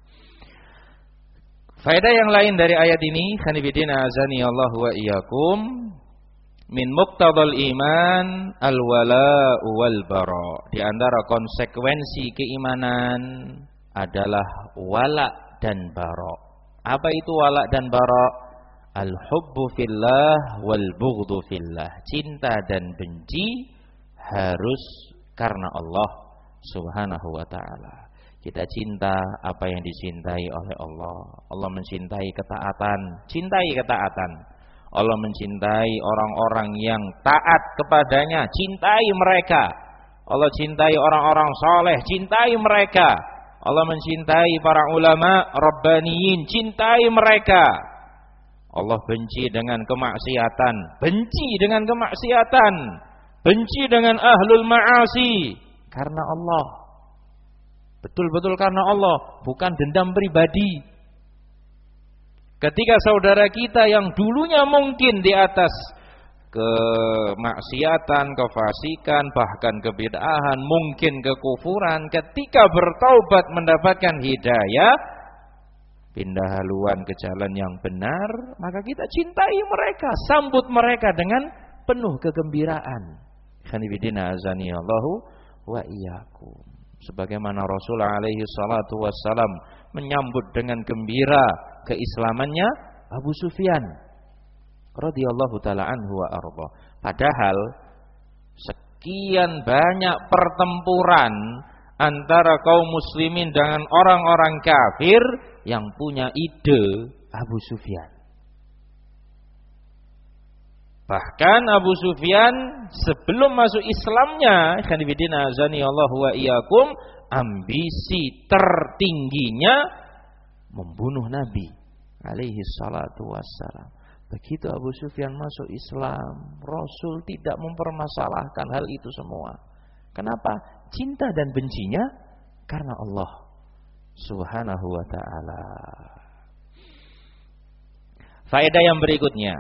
Faedah yang lain dari ayat ini, khanifidina azani Allah wa iyyakum, min muqtadal iman al-wala wal bara. Di antara konsekuensi keimanan adalah wala dan bara. Apa itu wala dan bara? Al-hubbu fillah wal bughdhu fillah. Cinta dan benci harus karena Allah Subhanahu wa taala. Kita cinta apa yang dicintai oleh Allah. Allah mencintai ketaatan, cintai ketaatan. Allah mencintai orang-orang yang taat kepadanya, cintai mereka. Allah cintai orang-orang soleh, cintai mereka. Allah mencintai para ulama rabbaniyin, cintai mereka. Allah benci dengan kemaksiatan, benci dengan kemaksiatan, benci dengan ahlul ma'asi karena Allah. Betul-betul karena Allah, bukan dendam pribadi. Ketika saudara kita yang dulunya mungkin di atas kemaksiatan, kefasikan, bahkan kebid'ahan, mungkin kekufuran, ketika bertaubat mendapatkan hidayah, pindah haluan ke jalan yang benar, maka kita cintai mereka, sambut mereka dengan penuh kegembiraan. Khanifidina azani Allahu wa iyyakum. Sebagaimana Rasulullah alaihi salatu wassalam menyambut dengan gembira keislamannya Abu Sufyan radhiyallahu taala anhu wa arda. Padahal sekian banyak pertempuran antara kaum muslimin dengan orang-orang kafir yang punya ide Abu Sufyan. Bahkan Abu Sufyan sebelum masuk Islamnya, khanifidina azani Allah wa iyyakum, ambisi tertingginya membunuh Nabi alaihi salatu wassalam. Begitu Abu Sufyan masuk Islam, Rasul tidak mempermasalahkan hal itu semua. Kenapa? Cinta dan bencinya karena Allah Subhanahu wa ta'ala. Faedah yang berikutnya,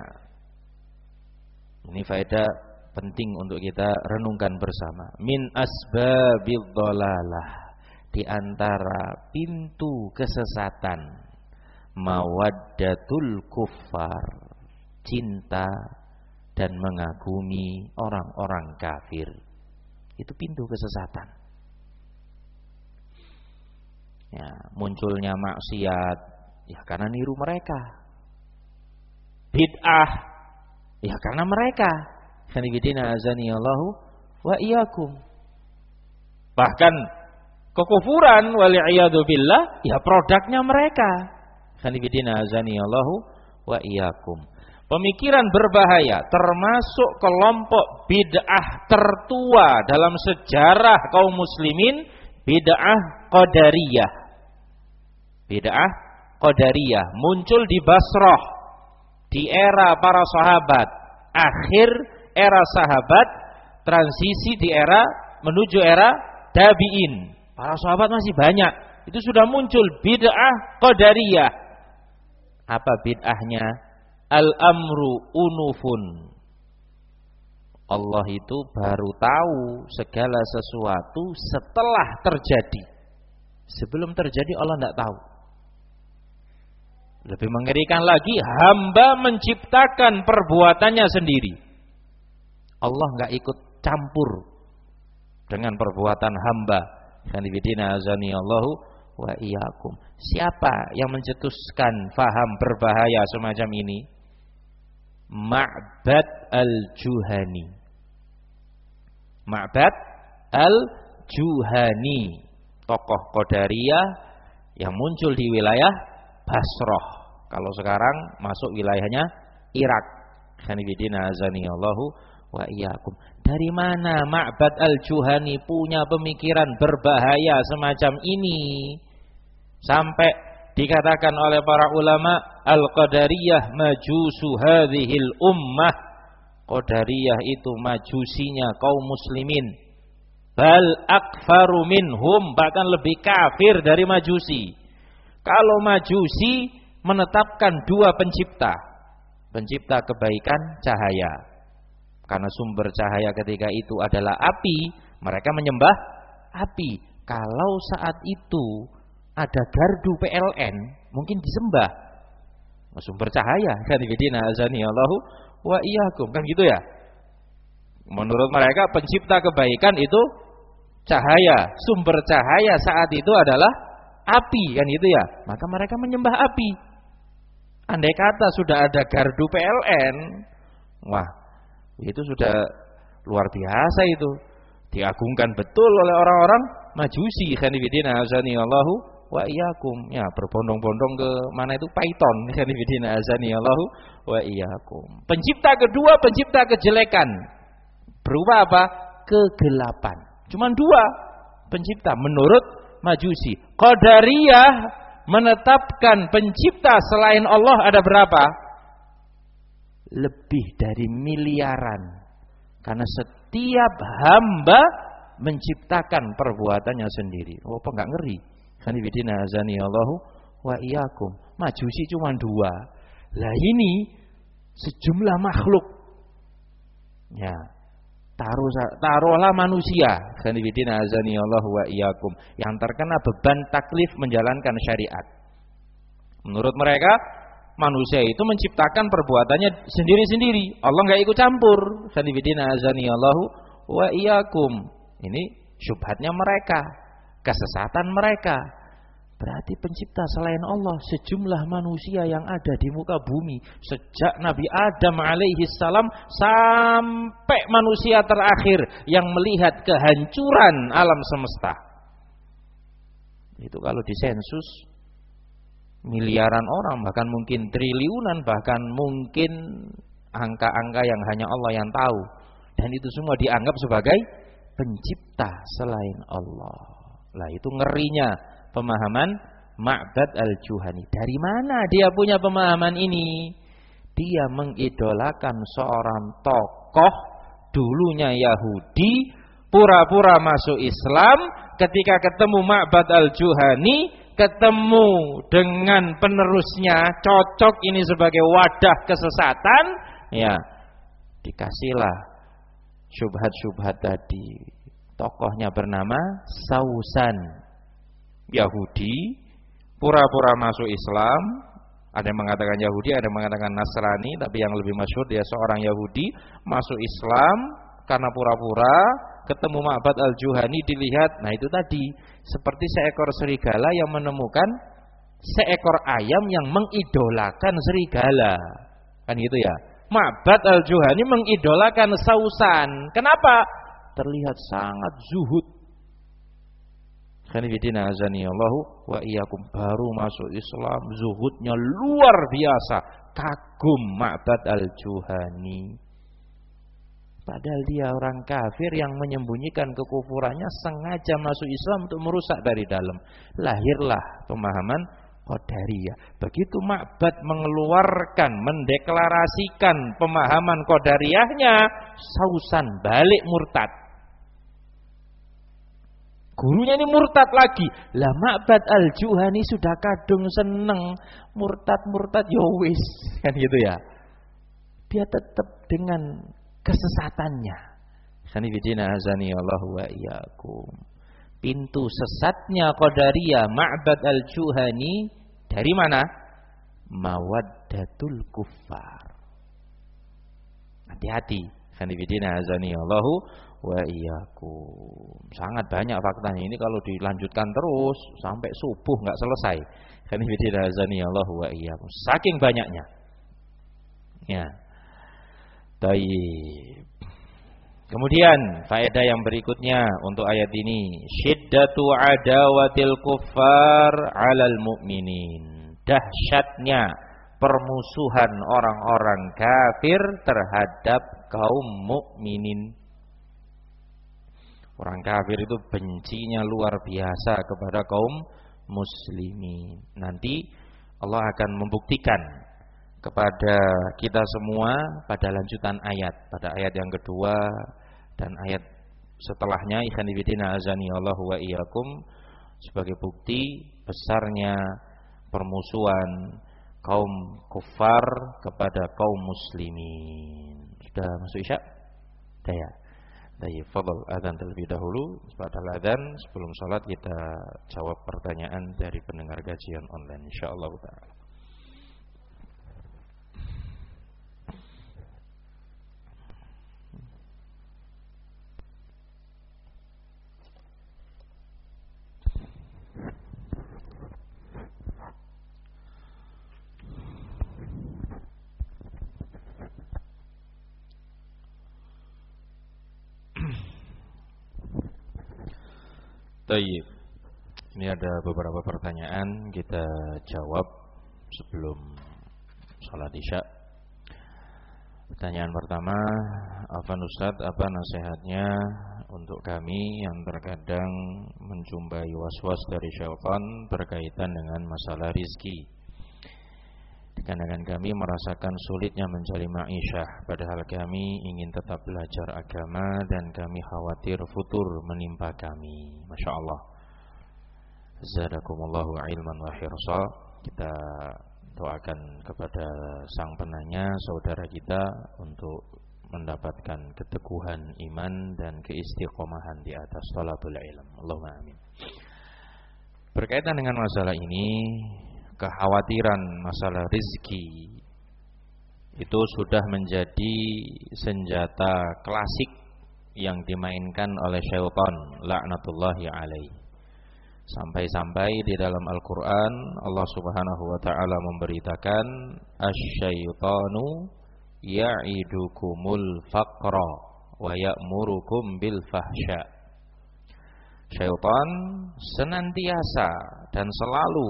ini faedah penting untuk kita renungkan bersama. Min asbabil dhalalah, di antara pintu kesesatan, mawaddatul kuffar, cinta dan mengagumi orang-orang kafir. Itu pintu kesesatan. Ya, munculnya maksiat ya karena niru mereka. Bid'ah ya karena mereka. Khanifidina azani Allahu wa iyyakum. Bahkan kekufuran wal'iyadu billah ya produknya mereka. Khanifidina azani Allahu wa iyyakum. Pemikiran berbahaya termasuk kelompok bid'ah tertua dalam sejarah kaum muslimin, bid'ah qadariyah. Bid'ah qadariyah muncul di Basrah di era para sahabat, akhir era sahabat, transisi di era menuju era tabi'in. Para sahabat masih banyak, itu sudah muncul bid'ah qadariyah. Apa bid'ahnya? Al-amru unufun. Allah itu baru tahu segala sesuatu setelah terjadi. Sebelum terjadi Allah tidak tahu. Lebih mengerikan lagi, hamba menciptakan perbuatannya sendiri. Allah nggak ikut campur dengan perbuatan hamba. Khanifidina azani Allahu wa iyyakum. Siapa yang mencetuskan faham berbahaya semacam ini? Ma'bad al-Juhani. Ma'bad al-Juhani, tokoh Qadariyah yang muncul di wilayah Basrah. Kalau sekarang masuk wilayahnya Irak. Khanifidina azani Allahu wa iyyakum. Dari mana Ma'bad al-Juhani punya pemikiran berbahaya semacam ini? Sampai dikatakan oleh para ulama, al-Qadariyah majusu hadhil ummah. Qadariyah itu majusinya kaum muslimin. Bal akfaru minhum, bahkan lebih kafir dari majusi. Kalau majusi menetapkan dua pencipta, pencipta kebaikan cahaya. Karena sumber cahaya ketika itu adalah api, mereka menyembah api. Kalau saat itu ada gardu P L N, mungkin disembah sumber cahaya. Khanifidina azani Allahu wa iyyakum, kan gitu ya. Menurut mereka pencipta kebaikan itu cahaya, sumber cahaya saat itu adalah api, kan gitu ya. Maka mereka menyembah api. Andai kata sudah ada gardu P L N, wah, itu sudah luar biasa itu. Diagungkan betul oleh orang-orang Majusi. Khanifidina azani Allahu wa iyyakum. Ya, berbondong-bondong ke mana itu Python. Khanifidina azani Allahu wa iyyakum. Pencipta kedua, pencipta kejelekan. Berupa apa? Kegelapan. Cuman dua pencipta menurut Majusi. Qadariyah menetapkan pencipta selain Allah ada berapa? Lebih dari miliaran. Karena setiap hamba menciptakan perbuatannya sendiri. Oh, apa enggak ngeri? Khanifidina azani Allahu wa iyyakum. Majusi cuma dua. Lah ini sejumlah makhluk. Ya. Taruh taruhlah manusia. Khanifidina azani Allahu wa iyyakum, yang terkena beban taklif menjalankan syariat. Menurut mereka manusia itu menciptakan perbuatannya sendiri-sendiri. Allah nggak ikut campur. Sanibidina azani Allahu wa iyyakum. Ini syubhatnya mereka, kesesatan mereka. Berarti pencipta selain Allah sejumlah manusia yang ada di muka bumi sejak Nabi Adam alaihi salam sampai manusia terakhir yang melihat kehancuran alam semesta. Itu kalau disensus miliaran orang, bahkan mungkin triliunan, bahkan mungkin angka-angka yang hanya Allah yang tahu. Dan itu semua dianggap sebagai pencipta selain Allah. Lah itu ngerinya pemahaman Ma'bad al-Juhani. Dari mana dia punya pemahaman ini? Dia mengidolakan seorang tokoh dulunya Yahudi, pura-pura masuk Islam, ketika ketemu Ma'bad al-Juhani, ketemu dengan penerusnya, cocok ini sebagai wadah kesesatan, ya dikasihlah syubhat-syubhat tadi. Tokohnya bernama Sausan, Yahudi, pura-pura masuk Islam. Ada yang mengatakan Yahudi, ada yang mengatakan Nasrani, tapi yang lebih masyhur dia seorang Yahudi masuk Islam karena pura-pura. Ketemu Ma'bad al-Juhani, dilihat, nah itu tadi seperti seekor serigala yang menemukan seekor ayam yang mengidolakan serigala, kan gitu ya. Ma'bad al-Juhani mengidolakan Sausan. Kenapa? Terlihat sangat zuhud. Khanifidina azani Allahu wa iyyakum, baru masuk Islam, zuhudnya luar biasa, kagum Ma'bad al-Juhani. Padahal dia orang kafir yang menyembunyikan kekufurannya, sengaja masuk Islam untuk merusak dari dalam. Lahirlah pemahaman Qadariyah. Begitu Ma'bad mengeluarkan, mendeklarasikan pemahaman Qadariyahnya, Sausan balik murtad. Gurunya ini murtad lagi. Lah Ma'bad al-Juhani sudah kadung seneng murtad-murtad ya wis, kan gitu ya. Dia tetap dengan kesesatannya. Sanibidina azani Allah wa iyyakum. Pintu sesatnya Qadariyah Ma'bad al-Juhani dari mana? Mawaddatul kuffar. Hati-hati. Sanibidina azani Allah wa iyyakum. Sangat banyak faktanya ini, kalau dilanjutkan terus sampai subuh nggak selesai. Sanibidina azani Allah wa iyyakum. Saking banyaknya. Ya. Taib. Kemudian faedah yang berikutnya untuk ayat ini, syiddatu adawatil kuffar 'alal mu'minin. Dahsyatnya permusuhan orang-orang kafir terhadap kaum mukminin. Orang kafir itu bencinya luar biasa kepada kaum muslimin. Nanti Allah akan membuktikan kepada kita semua pada lanjutan ayat, pada ayat yang kedua dan ayat setelahnya, ikhwanifidina azani Allahu wa iyyakum, sebagai bukti besarnya permusuhan kaum kufar kepada kaum muslimin. Sudah masuk Isya? Sudah ya? Baik, fadhal adzan terlebih dahulu. Setelah adzan, sebelum salat kita jawab pertanyaan dari pendengar kajian online insyaallah taala. Baik, ini ada beberapa pertanyaan kita jawab sebelum sholat isya. Pertanyaan pertama, Afan Ustadz, apa nasihatnya untuk kami yang terkadang menjumpai was-was dari syaitan berkaitan dengan masalah rizki? Dikarenakan kami merasakan sulitnya mencari ma'isyah, padahal kami ingin tetap belajar agama dan kami khawatir futur menimpa kami. Masya Allah. Zadakumullahu ilman wa hirsa. Kita doakan kepada sang penanya, saudara kita, untuk mendapatkan keteguhan iman dan keistiqomahan di atas thalabul ilm. Allahumma amin. Berkaitan dengan masalah ini, kekhawatiran masalah rezeki itu sudah menjadi senjata klasik yang dimainkan oleh syaitan laknatullahi alaihi. Sampai-sampai di dalam Al-Qur'an Allah Subhanahu wa taala memberitakan asy-syaitanu ya'idukumul faqra wa ya'murukum bil fahsya. Syaitan senantiasa dan selalu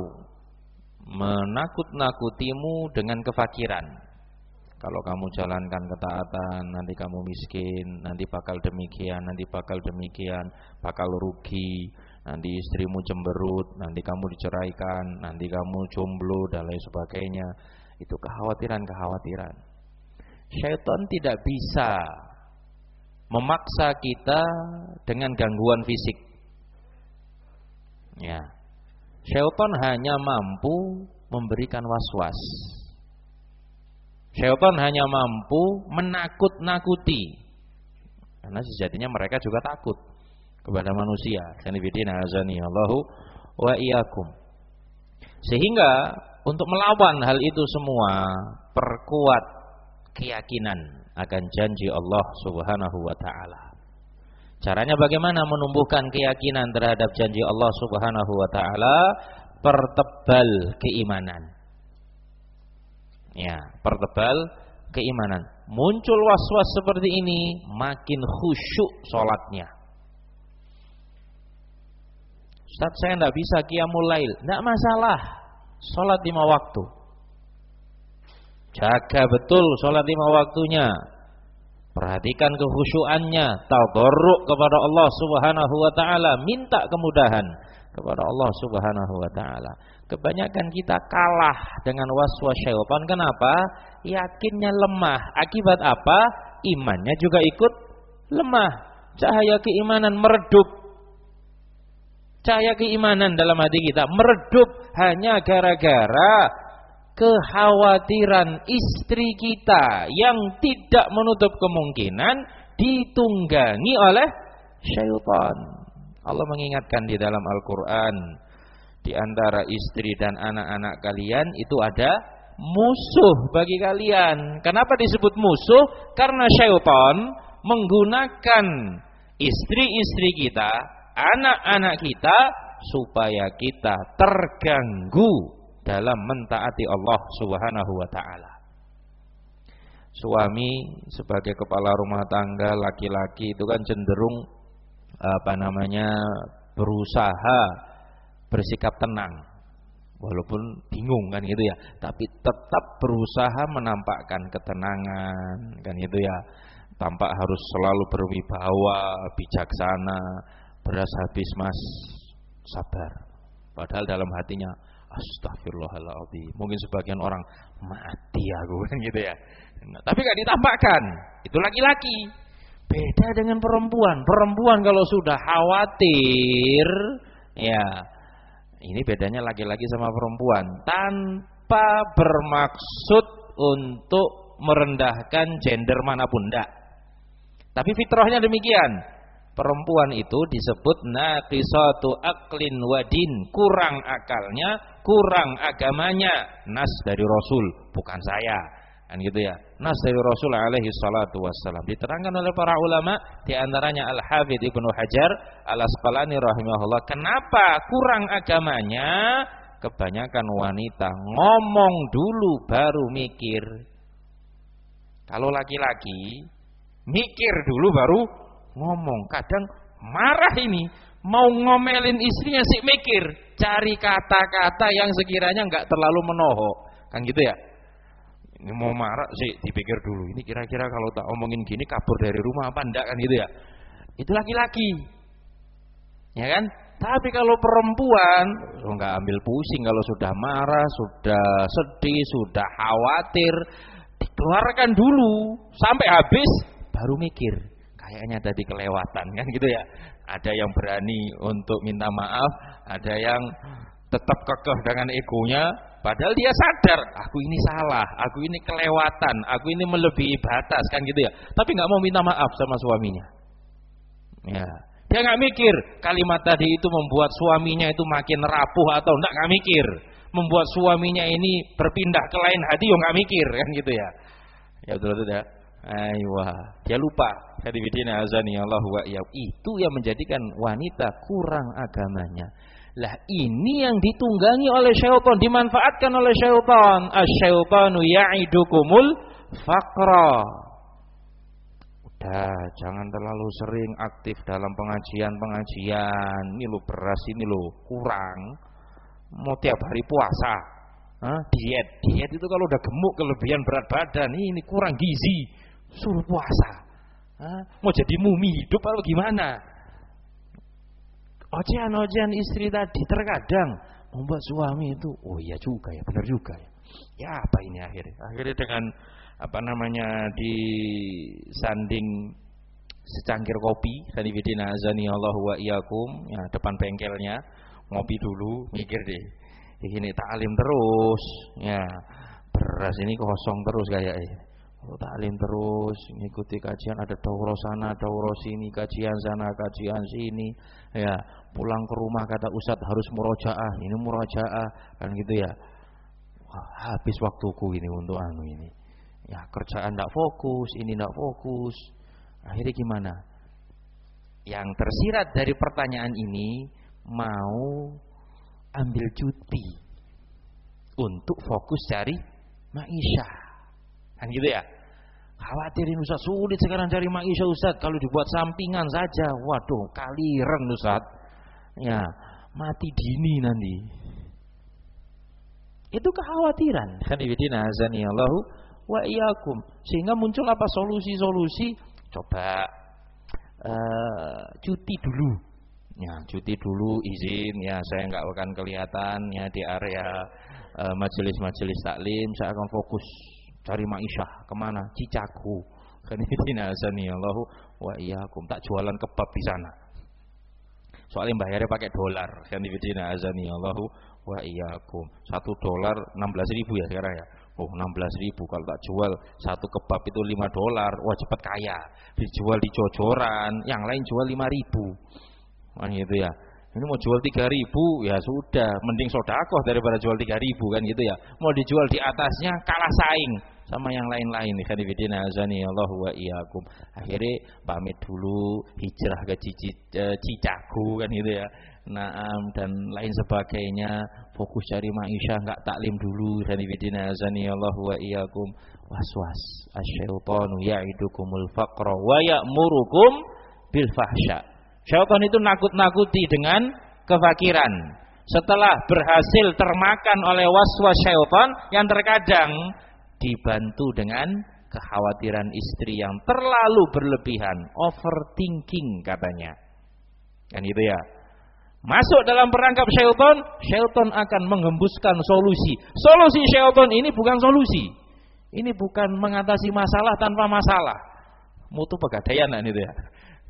menakut-nakutimu dengan kefakiran. Kalau kamu jalankan ketaatan, nanti kamu miskin, nanti bakal demikian, nanti bakal demikian, bakal rugi, nanti istrimu cemberut, nanti kamu diceraikan, nanti kamu jomblo dan lain sebagainya. Itu kekhawatiran-kekhawatiran. Syaitan tidak bisa memaksa kita dengan gangguan fisik. Ya. Syaitan hanya mampu memberikan was-was. Syaitan hanya mampu menakut-nakuti. Karena sejatinya mereka juga takut kepada manusia. Allahu wa iyyakum. Sehingga untuk melawan hal itu semua, perkuat keyakinan akan janji Allah Subhanahu wa taala. Caranya bagaimana menumbuhkan keyakinan terhadap janji Allah Subhanahu wa taala? Pertebal keimanan. Ya, pertebal keimanan. Muncul was-was seperti ini, makin khusyuk sholatnya. Ustaz, saya tidak bisa qiyamul lail. Tidak masalah, sholat lima waktu. Jaga betul sholat lima waktunya. Perhatikan kekhusyuannya, tadarruk kepada Allah Subhanahu wa taala, minta kemudahan kepada Allah Subhanahu wa taala. Kebanyakan kita kalah dengan waswas syaitan. Kenapa? Yakinnya lemah. Akibat apa? Imannya juga ikut lemah. Cahaya keimanan meredup. Cahaya keimanan dalam hati kita meredup hanya gara-gara kekhawatiran istri kita yang tidak menutup kemungkinan ditunggangi oleh syaitan. Allah mengingatkan di dalam Al-Quran, di antara istri dan anak-anak kalian itu ada musuh bagi kalian. Kenapa disebut musuh? Karena syaitan menggunakan istri-istri kita, anak-anak kita, supaya kita terganggu dalam mentaati Allah Subhanahu wa ta'ala. Suami sebagai kepala rumah tangga, laki-laki itu kan cenderung apa namanya berusaha bersikap tenang, walaupun bingung kan gitu ya, tapi tetap berusaha menampakkan ketenangan kan gitu ya. Tampak harus selalu berwibawa, bijaksana, beras habis mas, sabar. Padahal dalam hatinya astagfirullahaladzim. Mungkin sebagian orang mati aku kan gitu ya. Nah, tapi gak ditampakkan. Itu laki-laki. Beda dengan perempuan. Perempuan kalau sudah khawatir, ya ini bedanya laki-laki sama perempuan. Tanpa bermaksud untuk merendahkan gender manapun, enggak. Tapi fitrahnya demikian. Perempuan itu disebut naqisatu aqlin wa din, kurang akalnya, kurang agamanya. Nas dari Rasul, bukan saya. Kan gitu ya. Nas dari Rasul alaihi salatu wassalam. Diterangkan oleh para ulama, di antaranya Al-Hafidz Ibnu Hajar Al-Asqalani rahimahullah, kenapa kurang agamanya? Kebanyakan wanita ngomong dulu baru mikir. Kalau laki-laki mikir dulu baru ngomong. Kadang marah ini, mau ngomelin istrinya sih mikir, cari kata-kata yang sekiranya enggak terlalu menohok. Kan gitu ya. Ini mau marah sih dipikir dulu, ini kira-kira kalau tak omongin gini kabur dari rumah apa enggak kan gitu ya. Itu laki-laki. Ya kan? Tapi kalau perempuan enggak ambil pusing, kalau sudah marah, sudah sedih, sudah khawatir, dikeluarkan dulu sampai habis baru mikir. Kayaknya tadi kelewatan kan gitu ya. Ada yang berani untuk minta maaf, ada yang tetap kekeh dengan egonya, padahal dia sadar, aku ini salah, aku ini kelewatan, aku ini melebihi batas kan gitu ya. Tapi nggak mau minta maaf sama suaminya. Ya, dia nggak mikir kalimat tadi itu membuat suaminya itu makin rapuh atau enggak, nggak mikir. membuat suaminya ini berpindah ke lain hati, yo nggak mikir kan gitu ya. Ya betul-betul ya. Aywa, dia lupa. Hadibidina azani Allah wa iyyakum. Itu yang menjadikan wanita kurang agamanya. Lah ini yang ditunggangi oleh syaitan, dimanfaatkan oleh syaitan. Asy-syaitanu ya'idukumul faqra. Udah, jangan terlalu sering aktif dalam pengajian-pengajian. Ini lo beras, ini lo kurang. Mau tiap hari puasa, Hah? diet, diet itu kalau udah gemuk kelebihan berat badan, ini kurang gizi, suruh puasa. Hah? Mau jadi mumi hidup atau gimana? Ocehan-ocehan istri tadi terkadang membuat suami itu, oh iya juga ya, benar juga ya. Ya apa ini akhirnya? Akhirnya dengan apa namanya disanding secangkir kopi, sanibidina azani Allah wa iyyakum, ya depan bengkelnya. Ngopi dulu, mikir deh. Ini taklim terus, ya beras ini kosong terus kayaknya. Oh, taklim terus, ngikuti kajian, ada daurah sana, daurah sini, kajian sana, kajian sini. Ya pulang ke rumah kata Ustadz harus murojaah, ini murojaah, kan gitu ya. Wah, habis waktuku ini untuk anu ini. Ya kerjaan tidak fokus, ini tidak fokus. Akhirnya gimana? Yang tersirat dari pertanyaan ini, mau ambil cuti untuk fokus cari maisha, kan gitu ya. Khawatirin Ustaz, sulit sekarang cari maisha Ustaz, kalau dibuat sampingan saja, waduh kaliren Ustaz, ya mati dini nanti. Itu kekhawatiran. Khanifidina azani Allahu wa iyyakum. Sehingga muncul apa solusi-solusi? Coba uh, cuti dulu. Ya, cuti dulu, izin ya, saya nggak akan kelihatan ya di area uh, majelis-majelis taklim, saya akan fokus cari maisha. Kemana? Cicaku. Khanifidina azani Allahu wa iyyakum. Tak jualan kebab di sana. Soalnya bayarnya pakai dolar. Khanifidina azani Allahu wa iyyakum. Satu dolar enam belas ribu ya sekarang ya. Oh enam belas ribu, kalau tak jual satu kebab itu lima dolar, wah cepat kaya. Dijual di jojoran, yang lain jual lima ribu. Kan gitu ya. Ini mau jual tiga ribu ya sudah, mending sodakoh daripada jual tiga ribu kan gitu ya. Mau dijual di atasnya kalah saing sama yang lain-lain. Khanifidina azani Allahu wa iyyakum. Akhirnya pamit dulu, hijrah ke cici, e, Cicaku kan gitu ya. Naam dan lain sebagainya, fokus cari maisha, enggak taklim dulu. Khanifidina azani Allahu wa iyyakum. Was-was. Asy-syaitanu ya'idukumul faqra wa ya'murukum bil fahsya. Syaitan itu nakut-nakuti dengan kefakiran. Setelah berhasil termakan oleh waswas syaitan yang terkadang dibantu dengan kekhawatiran istri yang terlalu berlebihan, overthinking katanya. Kan itu ya. Masuk dalam perangkap syaitan, syaitan akan menghembuskan solusi. Solusi syaitan ini bukan solusi. Ini bukan mengatasi masalah tanpa masalah. Mutu pegadaian itu ya.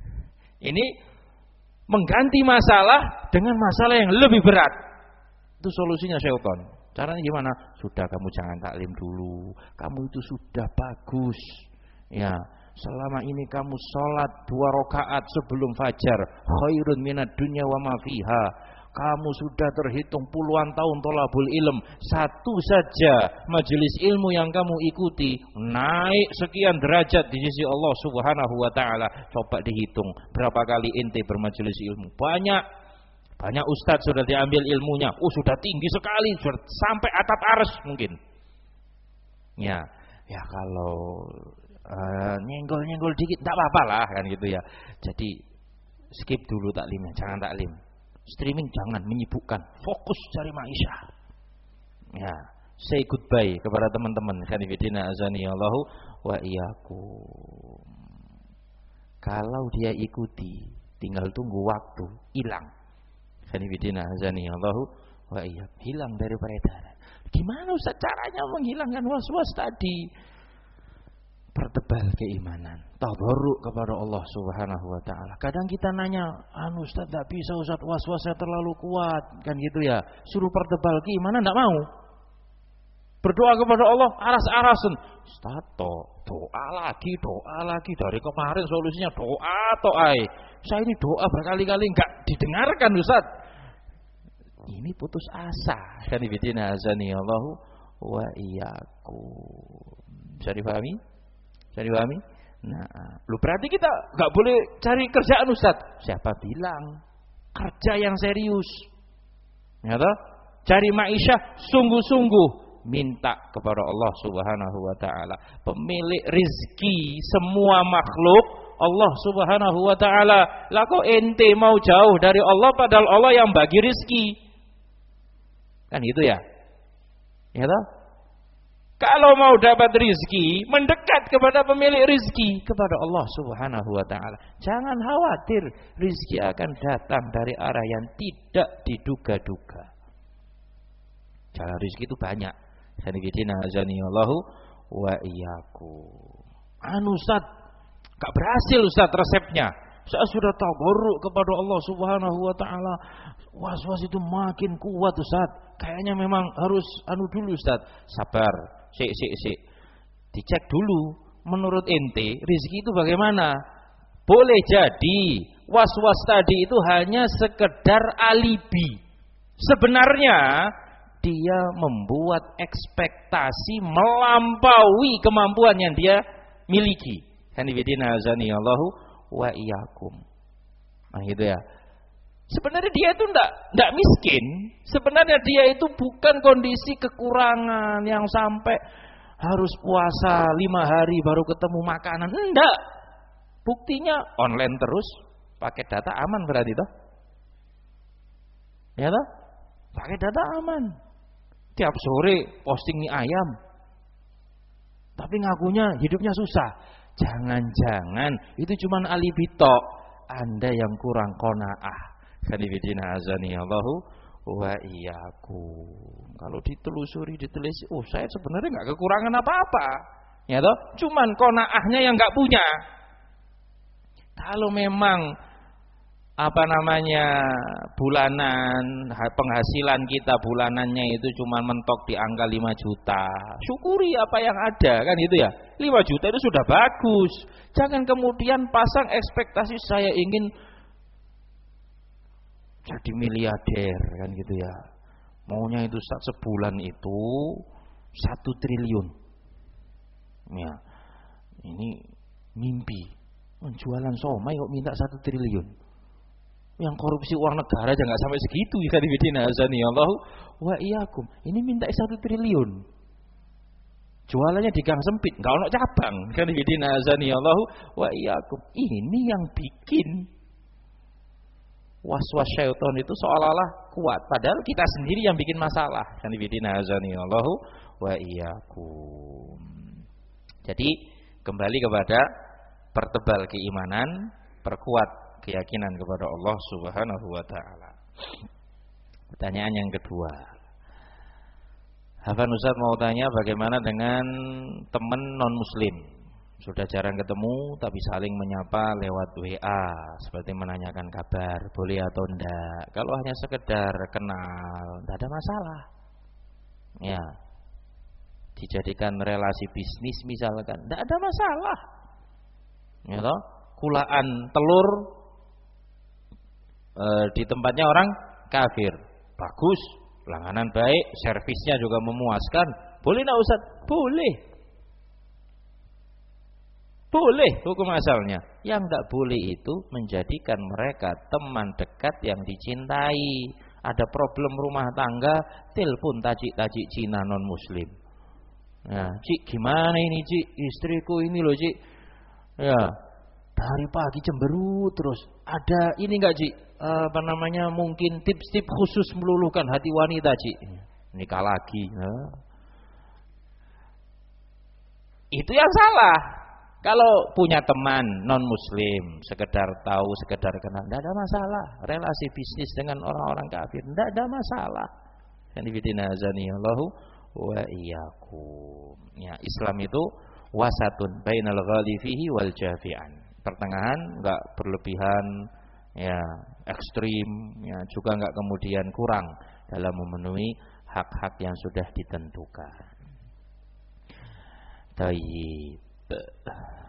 Ini mengganti masalah dengan masalah yang lebih berat. Itu solusinya syaitan. Caranya gimana? Sudah kamu jangan taklim dulu. Kamu itu sudah bagus. Ya, selama ini kamu sholat dua rakaat sebelum fajar, khairun minad dunya wa ma fiha. Kamu sudah terhitung puluhan tahun thalabul ilm. Satu saja majelis ilmu yang kamu ikuti naik sekian derajat di sisi Allah Subhanahu wa taala. Coba dihitung berapa kali ente bermajelis ilmu. Banyak. Banyak ustadz sudah diambil ilmunya. Oh, sudah tinggi sekali, sudah sampai atap arsy mungkin. Ya, ya kalau uh, nyenggol-nyenggol dikit enggak apa-apa lah kan gitu ya. Jadi skip dulu taklimnya, jangan taklim. Streaming jangan, menyibukkan, fokus cari maisha. Ya, say goodbye kepada teman-teman. Khanifidina azani Allahu wa iyyakum. Kalau dia ikuti, tinggal tunggu waktu, hilang. Khanifidina azani Allahu wa iyyakum, hilang dari peredaran. Gimana Ustaz caranya menghilangkan was-was tadi? Pertebal keimanan, tabarruk kepada Allah Subhanahu wa taala. Kadang kita nanya, anu Ustaz enggak bisa Ustaz, was-was saya terlalu kuat, kan gitu ya. Suruh pertebal keimanan enggak mau. Berdoa kepada Allah aras-arasen. Ustaz, doa lagi, doa lagi, dari kemarin solusinya doa toh ai. Saya ini doa berkali-kali enggak didengarkan Ustaz. ini putus asa. Kan ibidina azani Allahu wa iyyakum. Bisa dipahami? Bisa dipahami? Nah, lu berarti kita nggak boleh cari kerjaan Ustaz. Siapa bilang? Kerja yang serius. Ya toh? Cari ma'isyah sungguh-sungguh. Minta kepada Allah Subhanahu wa taala, pemilik rizki semua makhluk, Allah Subhanahu wa taala. Lah kok ente mau jauh dari Allah padahal Allah yang bagi rizki? Kan gitu ya? Ya toh? Kalau mau dapat rizki, mendekat kepada pemilik rizki, kepada Allah Subhanahu wa ta'ala. Jangan khawatir, rizki akan datang dari arah yang tidak diduga-duga. Jalan rizki itu banyak. Sanibidina azaniyallahu wa iyyakum. Anu Ustaz, gak berhasil Ustaz resepnya. Saya sudah tabarruk kepada Allah Subhanahu wa ta'ala. Was-was itu makin kuat Ustaz. Kayaknya memang harus anu dulu Ustaz. Sabar. Sik, sik, sik. Dicek dulu. Menurut ente, rezeki itu bagaimana? Boleh jadi was-was tadi itu hanya sekedar alibi. Sebenarnya dia membuat ekspektasi melampaui kemampuan yang dia miliki. Hanifidina azani Allahu wa iyyakum. Nah itu ya. Sebenarnya dia itu enggak, enggak miskin. Sebenarnya dia itu bukan kondisi kekurangan yang sampai harus puasa lima hari baru ketemu makanan. Enggak. Buktinya online terus, pakai data aman berarti toh. Ya toh? Pakai data aman. Tiap sore posting mie ayam. Tapi ngakunya hidupnya susah. Jangan-jangan itu cuma alibi tok. Anda yang kurang qanaah. Sanibidina azani Allahu wa iyyakum. Kalau ditelusuri, ditelisik, oh saya sebenarnya enggak kekurangan apa-apa. Ya toh? Cuman qanaahnya yang enggak punya. Kalau memang apa namanya bulanan penghasilan kita bulanannya itu cuma mentok di angka lima juta, syukuri apa yang ada, kan gitu ya. lima juta itu sudah bagus. Jangan kemudian pasang ekspektasi saya ingin jadi miliarder, kan gitu ya. Maunya itu sebulan itu satu triliun. Ya, ini mimpi. Menjualan somai kok minta satu triliun. Yang korupsi uang negara aja nggak sampai segitu. Ya dibidina azani Allahu wa iyyakum. Ini minta satu triliun. Jualannya di gang sempit, nggak ono cabang. Kan dibidina azani Allahu wa iyyakum. Ini yang bikin was-was syaitan itu seolah-olah kuat, padahal kita sendiri yang bikin masalah. Kan dibidina azani Allahu wa iyyakum. Jadi kembali kepada pertebal keimanan, perkuat keyakinan kepada Allah Subhanahu wa taala. Pertanyaan yang kedua. Hafan Ustaz mau tanya bagaimana dengan teman non muslim? Sudah jarang ketemu tapi saling menyapa lewat W A seperti menanyakan kabar, boleh atau enggak? Kalau hanya sekedar kenal, enggak ada masalah. Ya. Dijadikan relasi bisnis misalkan, enggak ada masalah. Ya toh? Kulaan telur e, di tempatnya orang kafir, bagus, langganan baik, servisnya juga memuaskan. Boleh enggak Ustaz? Boleh. Boleh hukum asalnya. Yang enggak boleh itu menjadikan mereka teman dekat yang dicintai. Ada problem rumah tangga, telepon tajik-tajik Cina non muslim. Nah, Cik gimana ini Cik? Istriku ini loh Cik. Ya, dari pagi cemberut terus. Ada ini enggak Cik? Apa namanya, mungkin tips-tips khusus meluluhkan hati wanita Cik. Nikah lagi. Nah. Itu yang salah. Kalau punya teman non muslim, sekedar tahu, sekedar kenal, tidak ada masalah. Relasi bisnis dengan orang-orang kafir, tidak ada masalah. Yang dibidina azani Allahu wa iyyakum. Ya, Islam itu wasatun bainal ghali fihi wal jafi'an. Pertengahan, enggak berlebihan, ya, ekstrim, ya, juga enggak kemudian kurang dalam memenuhi hak-hak yang sudah ditentukan. Tayyib.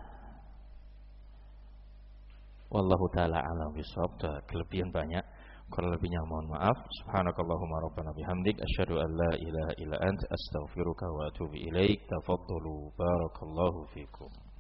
Wallahu ta'ala a'lam bishawab. Kelebihan banyak. Kalau lebihnya mohon maaf. Subhanakallahumma rabbana bihamdik asyhadu an la ilaha illa anta astaghfiruka wa atubu ilaik. Tafaddalu barakallahu fikum.